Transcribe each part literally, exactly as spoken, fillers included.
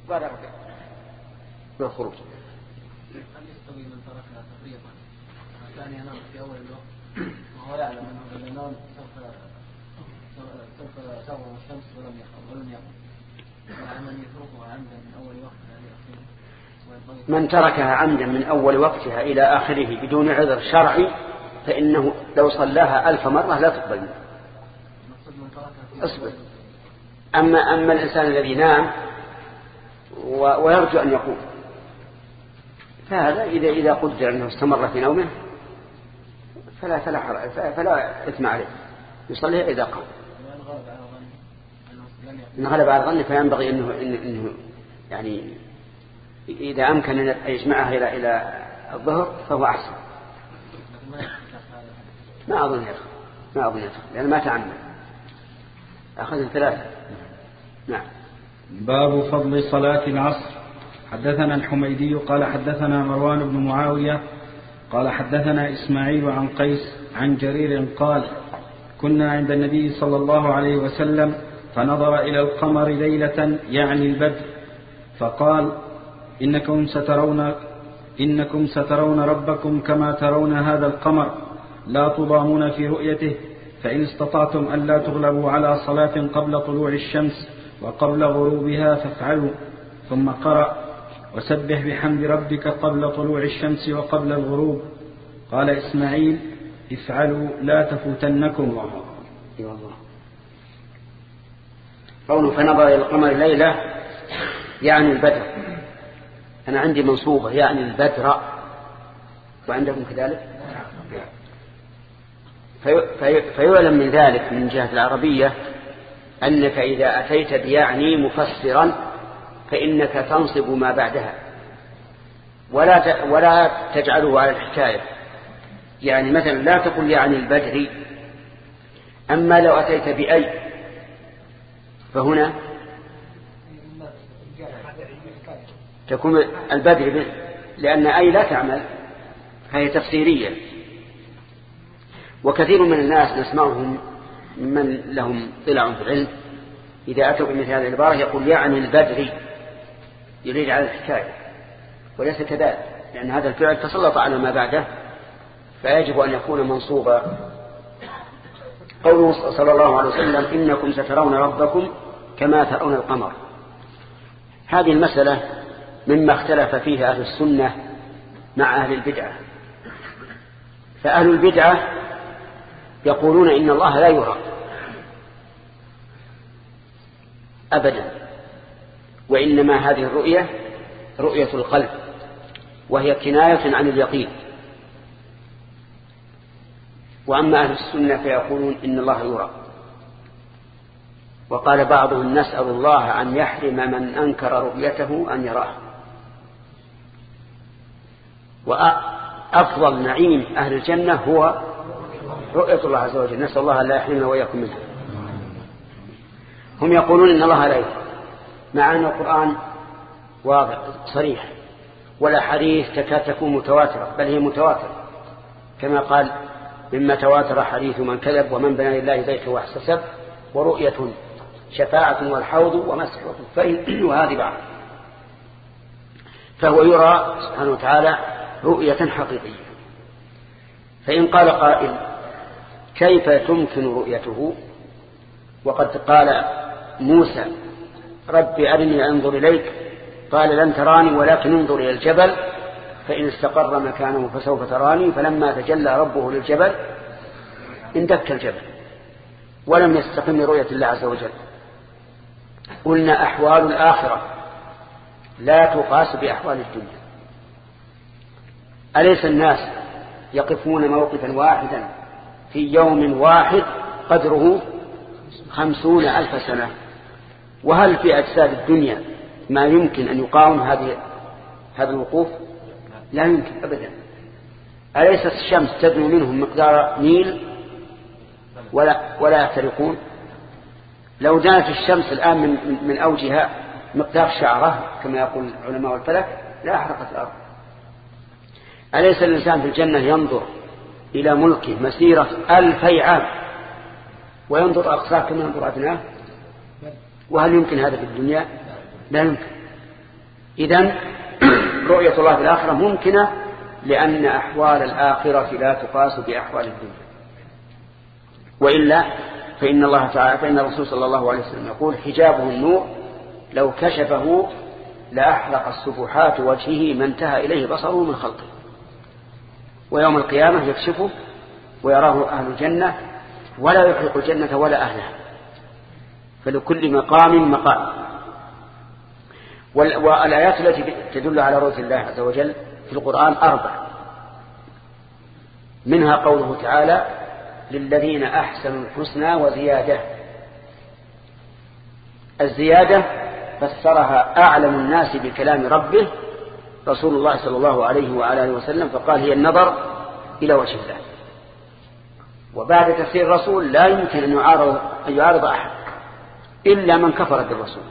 بارك بالخروج. هل يستوي من تركها تفريطا كان ينام في أول الوقت وهو يعلم أنه إذا نام سوف سوف تغرب الشمس ولم يقم ولم يقم مع من يتركها عمدا من أول وقتها إلى آخره؟ من تركها عمدا من أول وقتها إلى آخره بدون عذر شرعي فإنه لو صلاها ألف مرة لا تقبل منه. أصبر. أما أما الإنسان الذي نام ويرجو أن يقوم فهذا إذا إذا قدر أنه استمر في نومه فلا فلا حرج فلا إثم عليه يصلي إذا قام. إن غلب على الظن فينبغي إنه إنه يعني إذا أمكن أن يجمعها إلى إلى الظهر فهو أحسن. ما أظن يدخل ما أظن يدخل لأن ما تعمد أخذ ثلاثة. نعم. باب فضل صلاة العصر. حدثنا الحميدي قال حدثنا مروان بن معاوية قال حدثنا إسماعيل عن قيس عن جرير قال كنا عند النبي صلى الله عليه وسلم فنظر إلى القمر ليلة يعني البدر فقال إنكم سترون إنكم سترون ربكم كما ترون هذا القمر لا تضامون في رؤيته فإن استطعتم ألا تغلبوا على صلاة قبل طلوع الشمس وقبل غروبها فافعلوا. ثم قرأ وسبح بحمد ربك قبل طلوع الشمس وقبل الغروب. قال إسماعيل افعلوا لا تفوتنكم. قوله فنظر إلى القمر ليلة يعني البدر. أنا عندي منصوبة يعني البدر وعندكم كذلك. في فيعلم من ذلك من جهة العربية أنك إذا أتيت بيعني مفسرا فإنك تنصب ما بعدها ولا ولا تجعله على الحكاية. يعني مثلا لا تقل يعني البدر. أما لو أتيت بأي فهنا تكون البدر لأن أي لا تعمل فهي تفسيرية. وكثير من الناس نسمعهم من لهم طلع في العلم إذا أتوا بمثل هذه العبارة يقول يعني البدر يريد على الحكاية وليس كذلك لأن هذا الفعل تسلط على ما بعده فيجب أن يكون منصوبا. قوله صلى الله عليه وسلم إنكم سترون ربكم كما ترون القمر. هذه المسألة مما اختلف فيها أهل السنة مع أهل البدعة. فأهل البدعة يقولون إن الله لا يرى أبدا وإنما هذه الرؤية رؤية القلب وهي كناية عن اليقين. وأما أهل السنة فيقولون إن الله يرى. وقال بعضهم نسأل الله أن يحرم من أنكر رؤيته أن يراه. وأفضل نعيم أهل الجنة هو رؤية الله عز وجل. نسأل الله لا يحرمنا وإياكم منه. هم يقولون إن الله لا يرى مع أن القرآن واضح صريح والأحاديث تكاد تكون متواترة بل هي متواترة كما قال مما تواتر حديث من كذب ومن بنى لله بيته واحتسب ورؤية شفاعة والحوض ومسح الخفين وهذه بعض. فهو يرى سبحانه وتعالى رؤية حقيقية. فإن قال قائل كيف تمكن رؤيته وقد قال موسى رب أرني أنظر إليك قال لن تراني ولكن انظر إلى الجبل فإن استقر مكانه فسوف تراني فلما تجلى ربه للجبل اندك الجبل ولم يستقم رؤية الله عز وجل. قلنا أحوال الآخرة لا تقاس بأحوال الدنيا. أليس الناس يقفون موقفا واحدا في يوم واحد قدره خمسون ألف سنة؟ وهل في أجساد الدنيا ما يمكن أن يقاوم هذه هذا الوقوف؟ لا يمكن أبدا. أليست الشمس تدنو منهم مقدار ميل ولا ولا يحترقون؟ لو دانت الشمس الآن من من أوجها مقدار شعرة كما يقول علماء الفلك لا أحرقت الأرض. أليس الإنسان في الجنة ينظر إلى ملكه مسيرة ألفي عام وينظر أقصاه كما ينظر أدناه؟ وهل يمكن هذا في الدنيا؟ لا يمكن. إذن رؤية الله في الآخرة ممكنة، لأن أحوال الآخرة لا تقاس بأحوال الدنيا. وإلا فإن الله تعالى فإن الرسول صلى الله عليه وسلم يقول حجابه النور لو كشفه لأحرق السبحات وجهه ما انتهى إليه بصره من خلقه. ويوم القيامة يكشفه ويراه أهل الجنة ولا يحرق الجنة ولا أهلها، فلكل مقام مقام. والآيات التي تدل على رؤية الله عز وجل في القرآن أربع، منها قوله تعالى للذين أحسنوا الحسنى وزيادة. الزيادة فسرها أعلم الناس بكلام ربه رسول الله صلى الله عليه وعلى آله وسلم، فقال هي النظر إلى وجه الله. وبعد تفسير الرسول لا يمكن أن يعارض, أن يعارض أحد إلا من كفر بالرسول.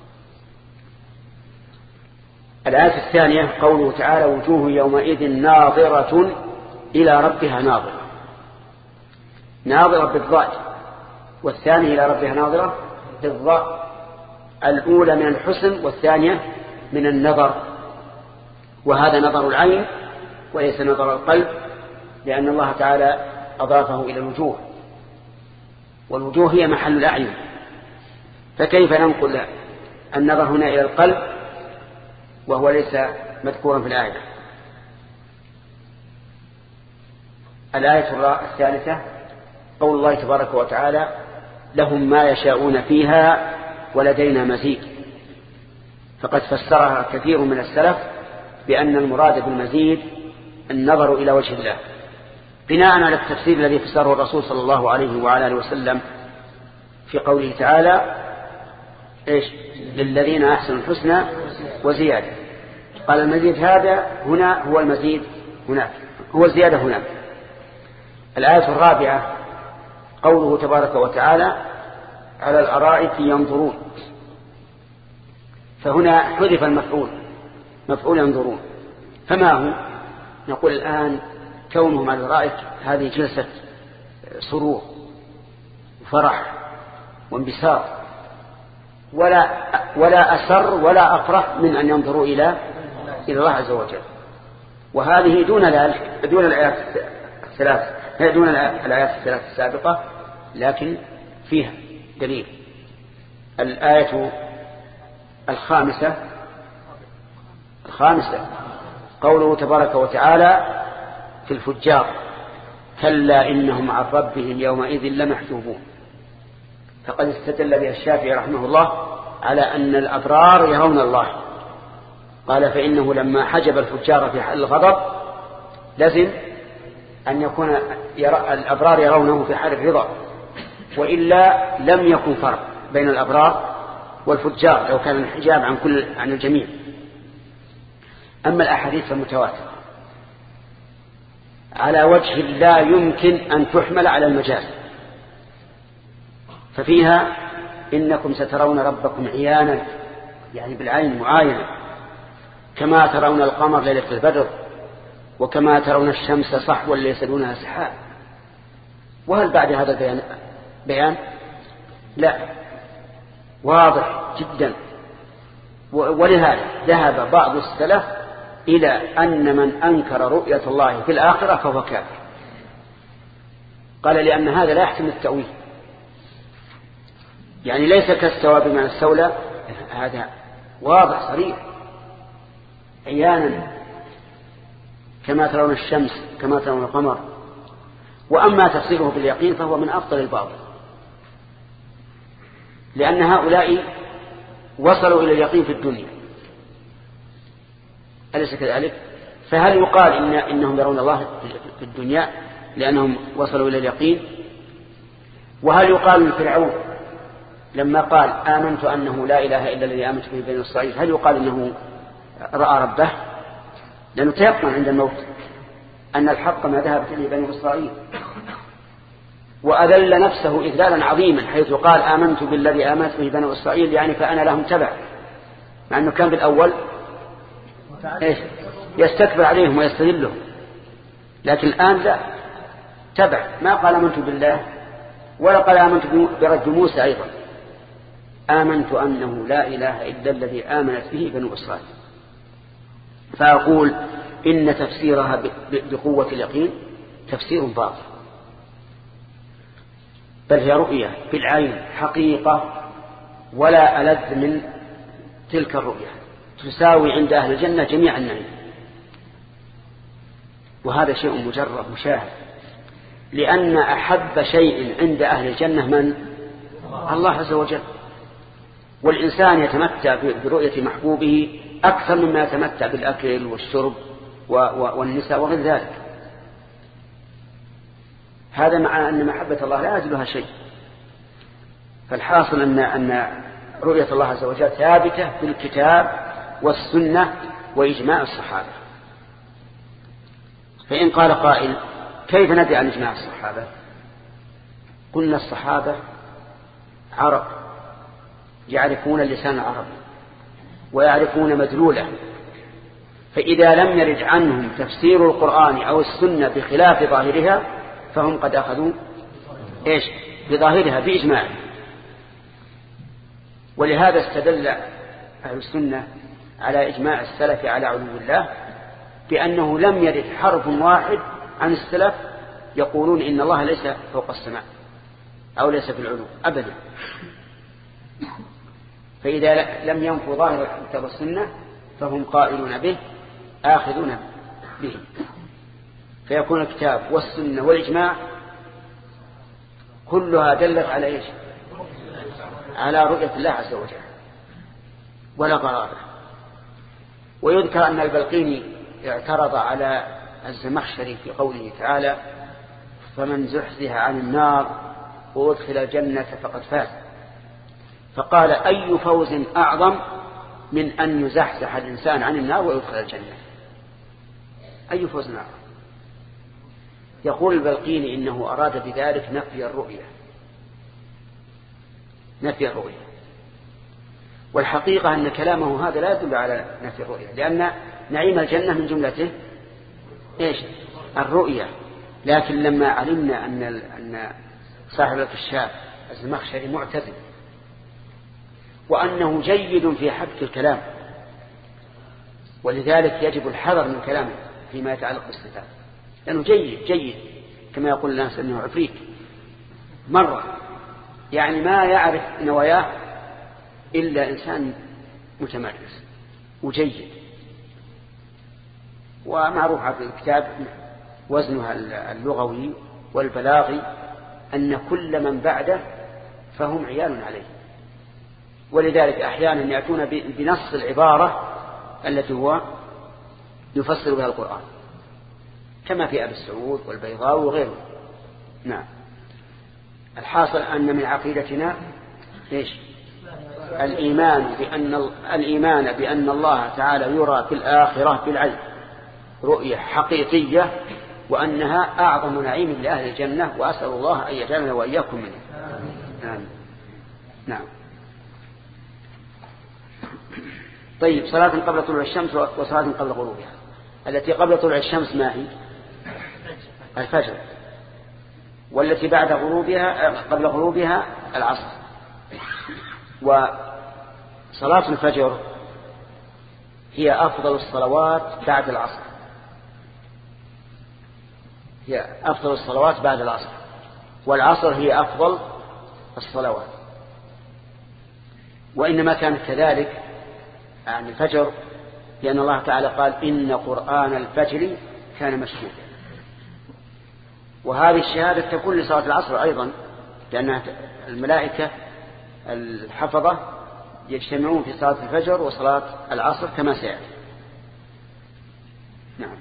الآية الثانية قوله تعالى وجوه يومئذ ناظرة إلى ربها ناظرة. ناظرة بالضاد، والثانية إلى ربها ناظرة بالضاء. الأولى من الحسن والثانية من النظر، وهذا نظر العين وليس نظر القلب، لأن الله تعالى أضافه إلى الوجوه، والوجوه هي محل الأعين، فكيف ننقل النظر هنا إلى القلب وهو ليس مذكورا في الآية؟ الآية الثالثة قول الله تبارك وتعالى لهم ما يشاءون فيها ولدينا مزيد. فقد فسرها كثير من السلف بأن المراد بالمزيد النظر إلى وجه الله، بناء على التفسير الذي فسره الرسول صلى الله عليه وعلى آله وسلم في قوله تعالى إيش للذين أحسنوا الحسنى وزيادة. قال المزيد هذا هنا هو المزيد هناك، هو الزيادة هناك. الآية الرابعة قوله تبارك وتعالى على الأرائك ينظرون، فهنا حذف المفعول، مفعول ينظرون. فما هو؟ نقول الآن كونهم على الأرائك هذه جلسة سرور وفرح وانبساط، ولا ولا أسر ولا أفرح من أن ينظروا إلى إلى الله عز وجل. وهذه دون ذلك دون الآيات الثلاث دون الآيات الثلاث السابقة، لكن فيها دليل. الآية الخامسة الخامسة قوله تبارك وتعالى في الفجار كلا إنهم عن ربهم يومئذ لمحجوبون. فقد استدل بها الشافعي رحمه الله على أن الأبرار يرون الله، قال فإنه لما حجب الفجار في حال الغضب لازم أن يكون يرى الأبرار يرونه في حال الرضا، وإلا لم يكن فرق بين الأبرار والفجار لو كان الحجاب عن كل عن الجميع. أما الأحاديث المتواترة على وجه لا يمكن أن تحمل على المجاز، ففيها إنكم سترون ربكم عيانا، يعني بالعين معاينة، كما ترون القمر ليلة البدر، وكما ترون الشمس صحوا ليس دونها سحاب. وهل بعد هذا بيان, بيان؟ لا، واضح جدا. ولهذا ذهب بعض السلف إلى أن من أنكر رؤية الله في الآخرة فهو كافر. قال لأن هذا لا يحتمل التأويل، يعني ليس كالسواب مع السولة، هذا واضح صريح عيانا كما ترون الشمس كما ترون القمر. وأما تفسيره باليقين فهو من أفضل الباطل، لأن هؤلاء وصلوا إلى اليقين في الدنيا، أليس كذلك؟ فهل يقال إن إنهم يرون الله في الدنيا لأنهم وصلوا إلى اليقين؟ وهل يقال لفرعون لما قال آمنت أنه لا إله إلا الذي آمنت به بني إسرائيل، هل يقال إنه رأى ربه؟ لأنه تيقن عند الموت أن الحق ما ذهبت إليه بني إسرائيل، وأذل نفسه إذلالا عظيما حيث قال آمنت بالذي آمنت به بني إسرائيل، يعني فأنا لهم تبع، مع أنه كان بالأول إيش يستكبر عليهم ويستذلهم، لكن الآن لا، تبع. ما قال آمنت بالله ولا قال آمنت برب موسى أيضا، آمنت أنه لا إله إلا الذي آمنت به بنو إسرائيل. فأقول إن تفسيرها بقوة اليقين تفسير باطل، بل هي رؤية بالعين حقيقة ولا ألذ من تلك الرؤية، تساوي عند أهل الجنة جميع النعيم. وهذا شيء مجرد مشاهد، لأن أحب شيء عند أهل الجنة من؟ الله عز وجل. والإنسان يتمتع برؤية محبوبه أكثر مما يتمتع بالأكل والشرب والنساء وغير ذلك. هذا مع أن محبة الله لا يزلها شيء. فالحاصل أن أن رؤية الله عز وجل ثابتة بالكتاب والسنة وإجماع الصحابة. فإن قال قائل كيف ندري عن إجماع الصحابة؟ قلنا الصحابة عرب يعرفون اللسان العربي ويعرفون مدلوله، فإذا لم يرد عنهم تفسير القرآن أو السنة بخلاف ظاهرها فهم قد أخذوا إيش بظاهرها بإجماع. ولهذا استدل أهل السنة على إجماع السلف على علو الله بأنه لم يرد حرف واحد عن السلف يقولون إن الله ليس فوق السماء أو ليس في العلو أبدا. فإذا لم ينفوا ظاهر الكتاب والسنة فهم قائلون به آخذون به، فيكون الكتاب والسنة والإجماع كلها دلت على إيش؟ على رؤية الله عز وجل ولا غرابة. ويذكر أن البلقيني اعترض على الزمخشري في قوله تعالى فمن زحزح عن النار وادخل الجنة فقد فاز، فقال أي فوز أعظم من أن يزحزح الإنسان عن النار ويدخل الجنة؟ أي فوز أعظم؟ يقول البلقيني إنه أراد بذلك نفي الرؤية، نفي الرؤية. والحقيقة أن كلامه هذا لا يدل على نفي الرؤية، لأن نعيم الجنة من جملته إيش؟ الرؤية. لكن لما علمنا أن أن صاحب الكشاف الزمخشري معتزل وأنه جيد في حبك الكلام، ولذلك يجب الحذر من كلامه فيما يتعلق بالصفات، لأنه جيد جيد كما يقول الناس أنه عفريت مرة، يعني ما يعرف نواياه إلا إنسان متمرس وجيد. ومعروف في الكتاب وزنها اللغوي والبلاغي أن كل من بعده فهم عيال عليه، ولذلك أحيانا يأتون بنص العبارة التي هو يفسر بها القرآن كما في أبي السعود والبيضاوي وغيره. نعم. الحاصل أن من عقيدتنا إيش؟ الإيمان بأن الإيمان بأن الله تعالى يرى في الآخرة بالعين رؤية حقيقية، وأنها أعظم نعيم لأهل الجنة، وأسأل الله أن يجعلنا وإياكم منه. آمين. نعم. طيب، صلاة قبل طلوع الشمس وصلاة قبل غروبها. التي قبل طلوع الشمس ما هي؟ الفجر. والتي بعد غروبها قبل غروبها العصر. وصلاة الفجر هي أفضل الصلوات بعد العصر، هي أفضل الصلوات بعد العصر، والعصر هي أفضل الصلوات. وإنما كانت كذلك عن الفجر لأن الله تعالى قال إن قرآن الفجر كان مشهودا. وهذه الشهادة تكون لصلاة العصر أيضا، لأن الملائكة الحفظة يجتمعون في صلاة الفجر وصلاة العصر كما سيأتي. نعم.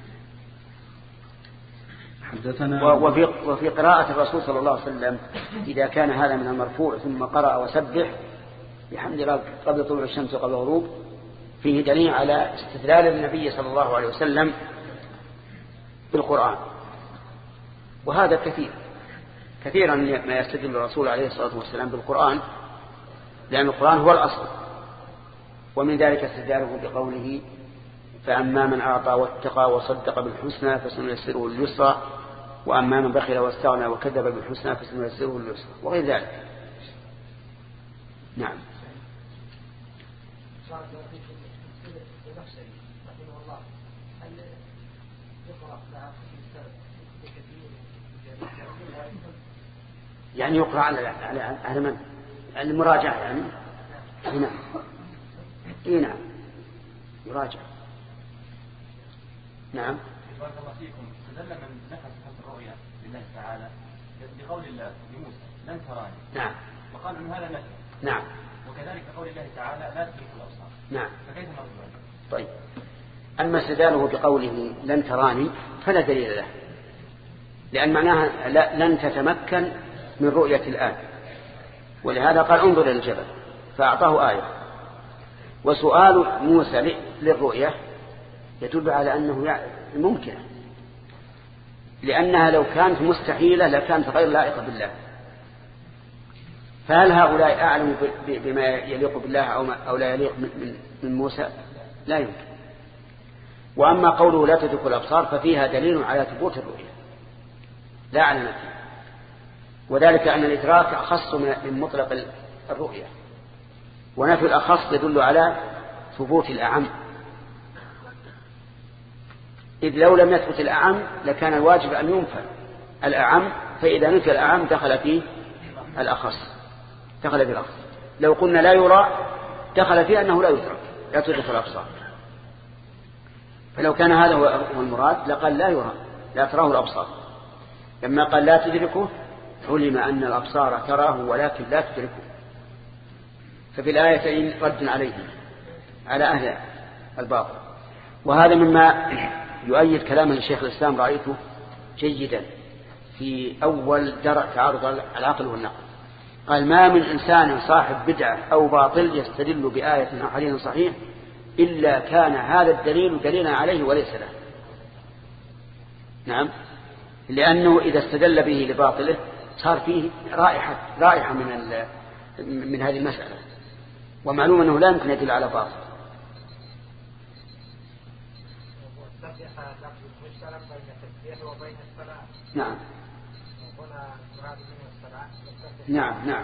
حدثنا وفي, وفي قراءة الرسول صلى الله عليه وسلم إذا كان هذا من المرفوع ثم قرأ وسبح بحمد ربك قبل طلوع الشمس وقبل الغروب فيه دليل على استدلال النبي صلى الله عليه وسلم بالقرآن. وهذا كثير كثيرا ما يستدل الرسول عليه الصلاة والسلام بالقرآن، لأن القرآن هو الأصل. ومن ذلك استدلاله بقوله فأما من أعطى واتقى وصدق بالحسنى فسنيسره لليسرى وأما من بخل واستغنى وكذب بالحسنى فسنيسره لليسرى وغير ذلك. نعم. يعني يقرأ على على على من المراجعة يعني هنا إيه نعم يراجع نعم. بارك الله فيكم. استدل من نفى صفة الرؤيا لله تعالى بقول الله لموسى لن تراني. نعم. وقال ان هذا نفي. نعم. وكذلك قول الله تعالى لا تدرك الابصار. نعم. فكيف نرد؟ طيب اما استدلاله بقوله لن تراني فلا دليل له، لان معناها لن تتمكن من رؤية الآن، ولهذا قال انظر إلى الجبل فأعطاه آية. وسؤال موسى للرؤية يدل على أنه ممكن، لأنها لو كانت مستحيلة لكانت غير لائقة بالله. فهل هؤلاء أعلم بما يليق بالله أو لا يليق من موسى؟ لا يمكن. وأما قوله لا تدرك الأبصار ففيها دليل على ثبوت الرؤية لا على نفسه، وذلك أن الإدراك أخص من مطلق الرؤية، ونفي الأخص يدل على ثبوت الأعم، إذ لو لم يثبت الأعم لكان الواجب أن ينفى الأعم، فإذا نفي الأعم دخل فيه الأخص دخل فيه الأخص. لو قلنا لا يرى دخل فيه أنه لا يدرك لا تدرك الأبصار، فلو كان هذا هو المراد لقال لا يرى لا تراه الأبصار. لما قال لا تدركه علم أن الأبصار تراه ولكن لا تدركه. ففي الآيتين رد عليهم على أهل الباطل. وهذا مما يؤيد كلام الشيخ الإسلام رأيته جيدا في أول درء تعارض العقل والنقل. قال ما من إنسان صاحب بدعة أو باطل يستدل بآية أو حديث صحيح إلا كان هذا الدليل دليلا عليه وليس له. نعم، لأنه إذا استدل به لباطله صار فيه رائحة رائحة من من هذه المسألة، ومعلوم أنه لا يمكن يدل على باطل. نعم نعم نعم.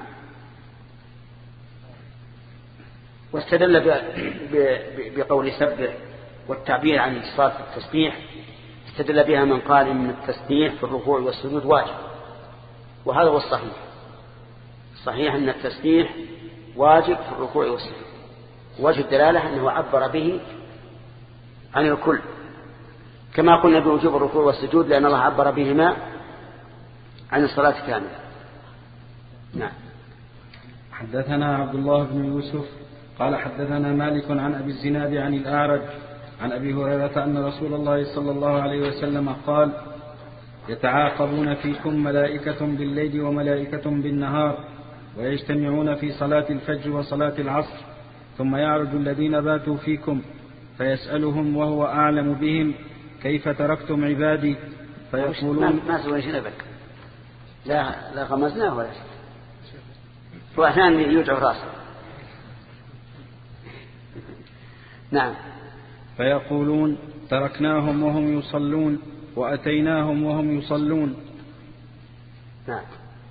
واستدل بقول سبح والتعبير عن صفات التسبيح، استدل بها من قال إن التسبيح في الركوع والسجود واجب، وهذا هو الصحيح. الصحيح أن التسبيح واجب في الركوع والسجود. وجه الدلالة أنه عبر به عن الكل، كما قلنا بوجوب الركوع والسجود لأن الله عبر بهما عن الصلاة كاملة. نعم. حدثنا عبد الله بن يوسف قال حدثنا مالك عن أبي الزناد عن الأعرج عن أبي هريرة أن رسول الله صلى الله عليه وسلم قال يتعاقبون فيكم ملائكة بالليل وملائكة بالنهار ويجتمعون في صلاة الفجر وصلاة العصر، ثم يعرج الذين باتوا فيكم فيسألهم وهو أعلم بهم كيف تركتم عبادي فيقولون ما سوى شنبك لا لا غمزناه ولا شيء، وأحيانا يوجع راسه. نعم. فيقولون تركناهم وهم يصلون وأتيناهم وهم يصلون. نعم.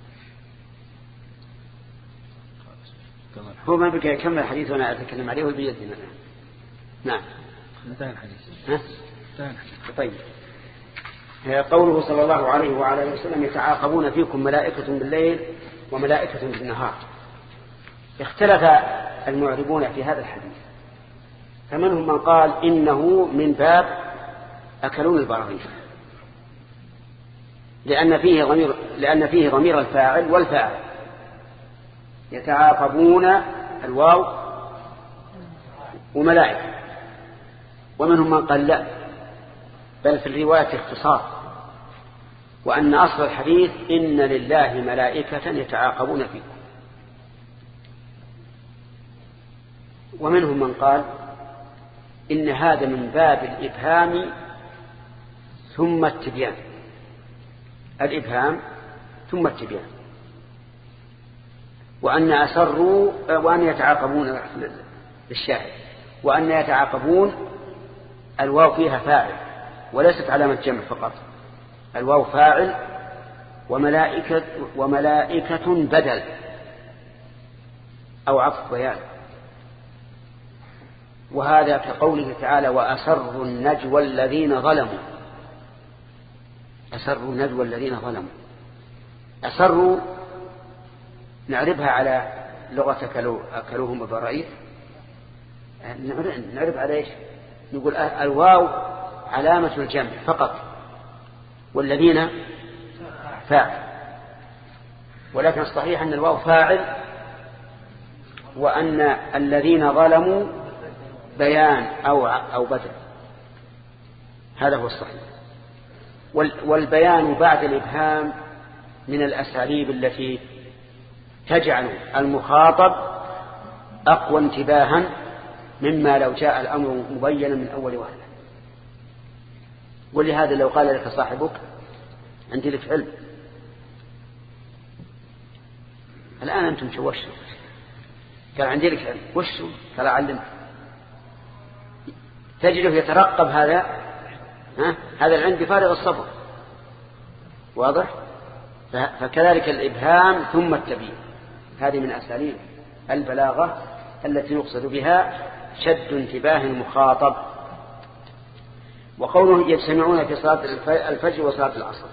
هو ما بقى يكمل الحديث وأنا أتكلم عليه وبيدنا. نعم. انتهى الحديث. ها؟ انتهى الحديث. طيب. قوله صلى الله عليه وعلى اله وسلم يتعاقبون فيكم ملائكة بالليل وملائكة بالنهار. اختلف المعربون في هذا الحديث، فمنهم من قال إنه من باب أكلون البراغيث، لأن فيه ضمير لأن فيه ضمير الفاعل والفاعل. يتعاقبون الواو وملائكة. ومنهم من قال لا، بل في الرواية اختصار، وأن أصل الحديث إن لله ملائكة يتعاقبون فيكم. ومنهم من قال إن هذا من باب الإبهام ثم التبيان، الإبهام ثم التبيان، وأن أسروا وأن يتعاقبون للشاهد، وأن يتعاقبون الواو فيها فاعل وليست علامة جمع فقط، الواو فاعل وملائكة وملائكة بدل أو عطف بيان. وهذا كقوله تعالى وأسروا النجوى الذين ظلموا. أسروا النجوى الذين ظلموا. أسروا نعربها على لغة أكلوهم ببرائر، نعرب على إيش؟ نقول الواو علامة الجمع فقط، والذين فاعل، ولكن الصحيح أن الواو فاعل، وأن الذين ظلموا بيان أو أو بدل، هذا هو الصحيح. والبيان بعد الإبهام من الأساليب التي تجعل المخاطب أقوى انتباها مما لو جاء الأمر مبينا من أول وهلة. ولهذا لو قال لك صاحبك عندي لك علم، الآن أنتم شوشوا، قال عندي لك علم، وشوا قال أعلمك، تجده يترقب هذا ها؟ هذا العلم بفارغ الصبر، واضح؟ فكذلك الإبهام ثم التبيين، هذه من أساليب البلاغة التي يقصد بها شد انتباه المخاطب. وقوله يجتمعون في صلاة الفجر وصلاة العصر،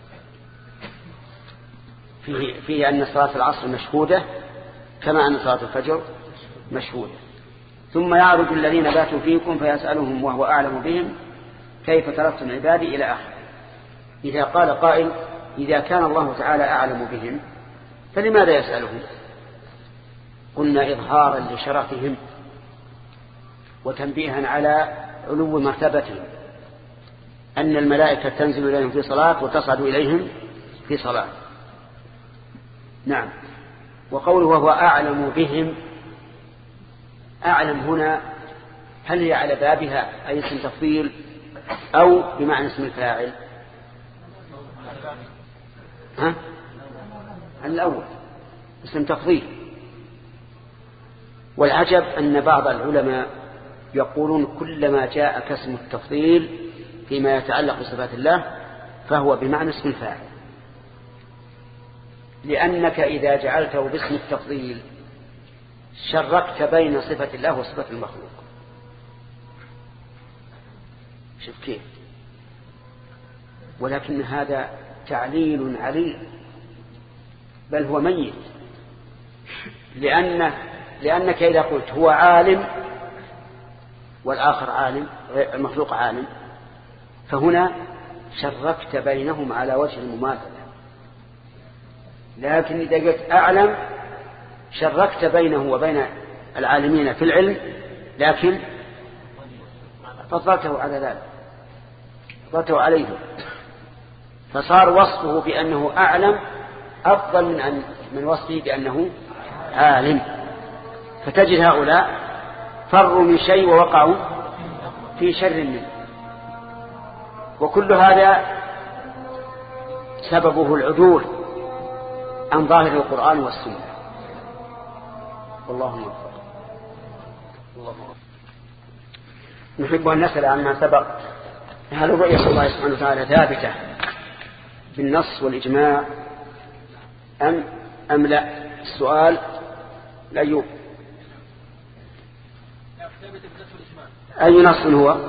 فيه, فيه أن صلاة العصر مشهودة كما أن صلاة الفجر مشهودة. ثم يعرج الذين باتوا فيكم فيسألهم وهو أعلم بهم كيف تركتم عبادي إلى آخر. إذا قال قائل إذا كان الله تعالى أعلم بهم فلماذا يسألهم؟ قلنا إظهارا لشرفهم وتنبيها على علو مرتبتهم، أن الملائكة تنزل إليهم في صلاة وتصعد إليهم في صلاة. نعم. وقوله وهو أعلم بهم، أعلم هنا هل هي على بابها أي اسم تفضيل أو بمعنى اسم الفاعل؟ ها؟ الأول اسم تفضيل. والعجب أن بعض العلماء يقولون كلما جاء كاسم التفضيل فيما يتعلق بصفات الله فهو بمعنى اسم الفاعل، لأنك إذا جعلته باسم التفضيل شركت بين صفة الله وصفة المخلوق. شوف كيف. ولكن هذا تعليل عليل، بل هو ميت، لأنه لأنك إذا قلت هو عالم والآخر عالم، المخلوق عالم، فهنا شركت بينهم على وجه المماثلة. لكن إذا قلت أعلم شركت بينه وبين العالمين في العلم، لكن فضلته على ذلك، فضلته عليه، فصار وصفه بأنه أعلم أفضل من أن من وصفه بأنه عالم. فتجد هؤلاء فروا من شيء ووقعوا في شر منه، وكل هذا سببه العدول عن ظاهر القرآن والسنة. والله موفق. نحب أن نسأل عما سبق، هل رؤية الله سبحانه وتعالى ثابتة بالنص والإجماع أم أم لا؟ السؤال الأيوب أي نص هو؟ أما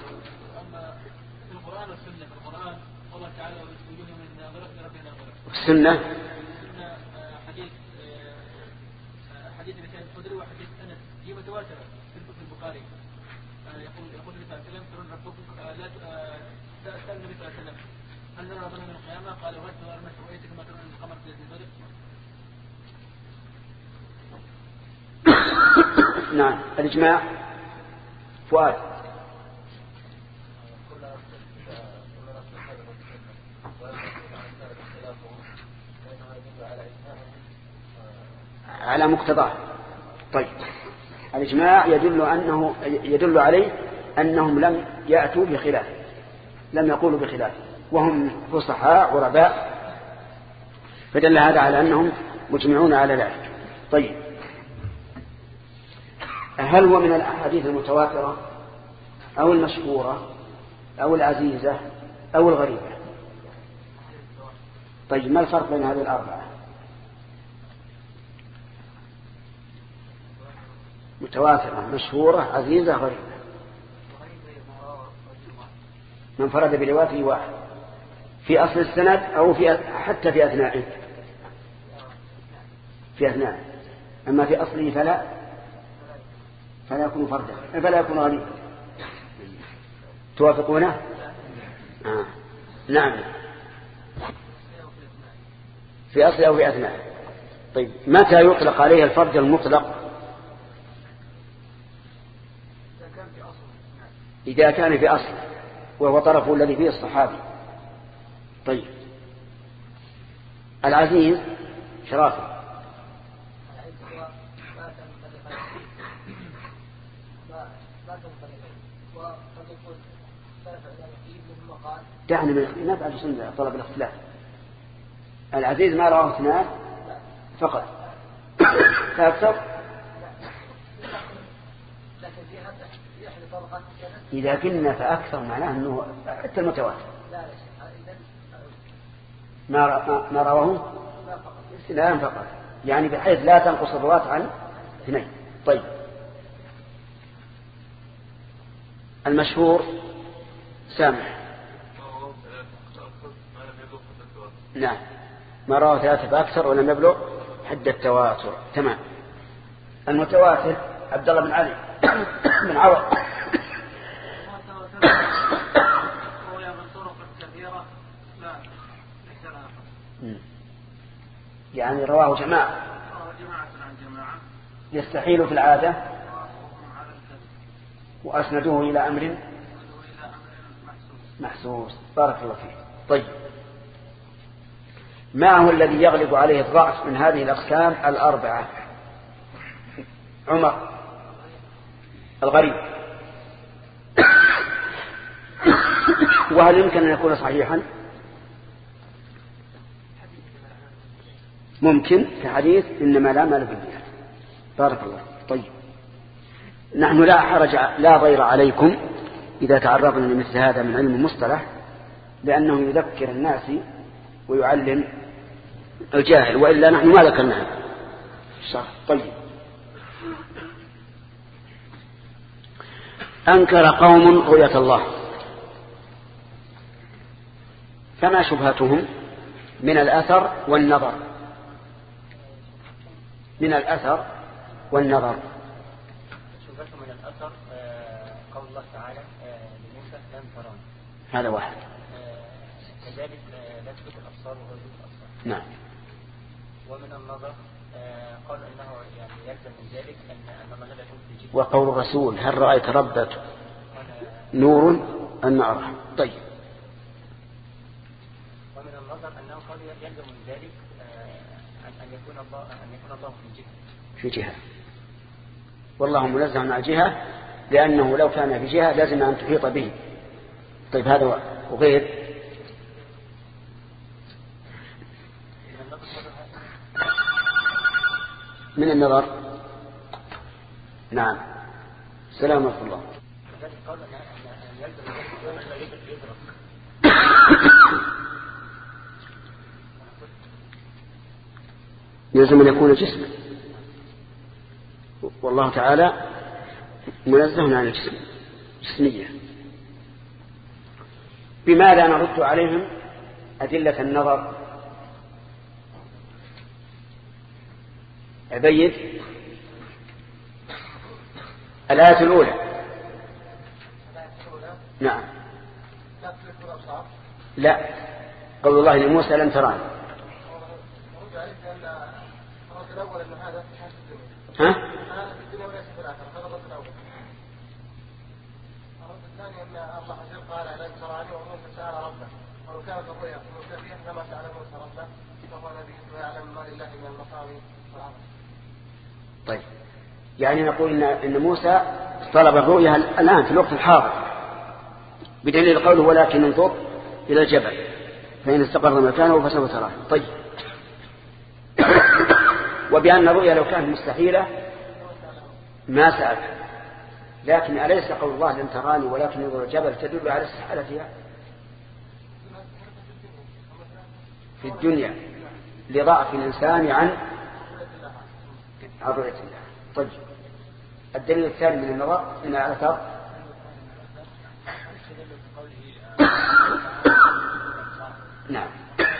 في القرآن والسنة. في القرآن الله تعالى وجوه من ناظرة لربها ناظرة. في السنة السنة حديث حديث مثل الخدري وحديث أنس هي متواترة في البخاري. يقول يقول النبي صلى الله عليه وسلم ترون ربكم لا سأل النبي صلى الله عليه وسلم هل نرى ربنا من القيامة؟ قال وجه ورمت رؤيتك ما ترون القمر في البدر. نعم. الإجماع فؤاد. على مقتضاه. طيب الإجماع يدل أنه يدل عليه أنهم لم يأتوا بخلاف، لم يقولوا بخلاف، وهم فصحاء عرباء، فدل هذا على أنهم مجمعون على ذلك. طيب هل هو من الأحاديث المتواترة أو المشهورة أو العزيزة أو الغريبة؟ طيب ما الفرق بين هذه الأربعة؟ متواترة مشهورة عزيزة غريبة. من فرد بروايته واحد في أصل السند أو في حتى في أثنائه، في أثنائه، أما في أصله فلا فلا يكون فردا فلا يكون غريبا. توافقونه؟ آه. نعم، في أصله أو في أثنائه. طيب متى يطلق عليه الفرد المطلق؟ إذا كان في أصل وهو طرفه الذي فيه الصحابي. طيب العزيز شرافه دعني من نفعل سنة طلب الاختلاف. العزيز ما رواه اثنان فقط فأكثر. إذا كنا فأكثر معناه أنه حتى المتواتر ما ما رواه اثنان فقط، يعني بحيث لا تنقص الرواة عن اثنين. طيب المشهور سامح. نعم، ما رواه ثلاثة فأكثر ولم يبلغ حد التواتر. تمام. المتواتر عبد الله بن علي من عوض. يعني رواه جماعة يستحيل في العادة وأسندوه إلى أمر محسوس. بارك الله فيك. طيب ما هو الذي يغلب عليه الضعف من هذه الأقسام الأربعة؟ عمر الغريب. وهل يمكن أن يكون صحيحا؟ ممكن كحديث إنما لا مال بالديات. بارك الله. طيب نحن لا حرج لا ضير عليكم إذا تعرضنا لمثل هذا من علم المصطلح، لأنه يذكر الناس ويعلم الجاهل، وإلا نحن ما ذكرناه. طيب أنكر قوم رؤية الله، فما شبهتهم من الأثر والنظر؟ من الأثر والنظر. شبهتهم من الأثر قول الله تعالى لموسى لن تراني، هذا واحد. كذلك لا تدرك الأبصار وهو يدرك الأبصار. نعم. ومن النظر قال أنه يعني يلزم من ذلك أن أن من لا يكون في جسم. وقول الرسول هل رأيت ربك نور أن أراه. طيب ومن النظر أنه قال يلزم من ذلك أن يكون الله أن يكون الله في جهة في جهة والله منزه عن الجهة، لأنه لو كان في جهة لازم أن تحيط به. طيب هذا وغير من النظر. نعم. سلامة الله. يلزم أن يكون جسما، والله تعالى منزه عن الجسم جسمية. بماذا نرد عليهم أدلة النظر؟ أبيد الآية الأولى. نعم. لا، قول الله لموسى لن تراني. ها؟ طيب يعني نقول إن, إن موسى طلب الرؤية الآن في الوقت الحاضر بدليل قوله ولكن انظر إلى الجبل فإن استقر مكانه فسوف تراه. طيب وبأن الرؤيا لو كانت مستحيلة ما سأل، لكن أليس قول الله لن تراني ولكن انظر الجبل تدل على استحالتها في الدنيا لضعف الإنسان عن رؤية الله. طيب الدليل الثاني من النظر من الأثر نعم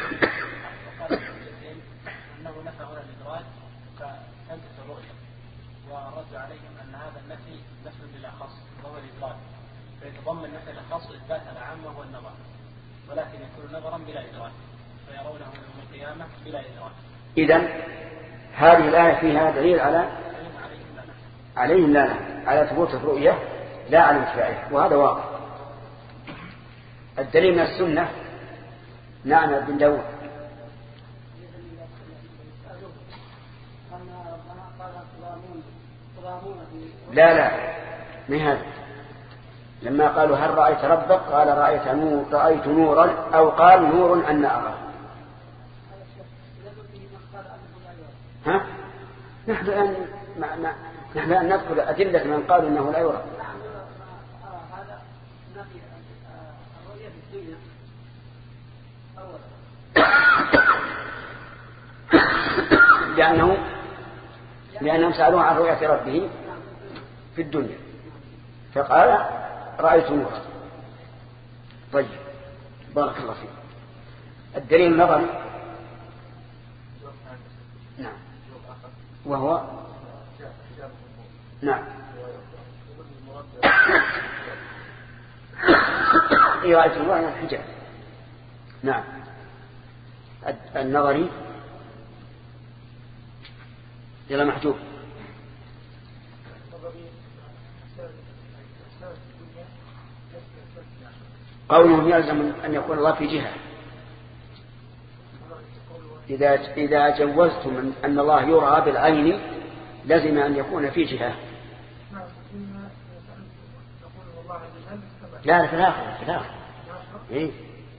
أنه نفى هنا الإدراك فأنتج الرؤية، ورد عليهم أن هذا النفي نفي بالأخص وهو الإدراك، فيتضمن نفي الأخص إثبات العام وهو النظر، ولكن يكون نظرا بلا إدراك، فيرونه يوم القيامة بلا إدراك. إذن هذه الآية فيها دليل على عليهم لا لا على ثبوت الرؤية لا على انتفاعها، وهذا واضح. الدليل من السنة نعم بن داود لا لا من هذا لما قالوا هل رأيت ربك قال رأيت نور رأيت نورا أو قال نور أن أرى. ها نحن الآن ما ما نحن الآن نذكر أدلة من قالوا أنه لا يرى. لأنه لأنهم سألوه عن رؤية ربه في الدنيا فقال رأيت نورا. طيب بارك الله فيك. الدليل النظري نعم وهو نعم رأيت نورا من الحجاب. نعم النظري يلا محجوب قولهم يلزم أن يكون الله في جهة. إذا إذا جوزتم أن الله يرى بالعين لازم أن يكون في جهة. لا في الآخر في الآخر إيه؟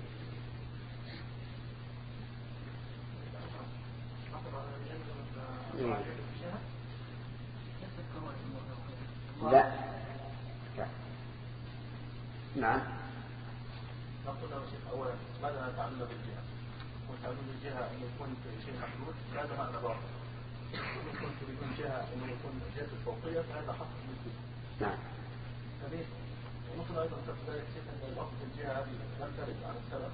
لا لا نعم نقول له شيخ أولا ماذا نتعلم بالجهة؟ ونتعلم بالجهة أن يكون شيء محدود هذا معنى باطل، ويكون بدون جهة أن يكون جهة الفوقية فهذا حق مسلم. نعم. جميل. ونقول أيضا كذلك شيخ أن الأصل في الجهة هذه لم ترد عن السلف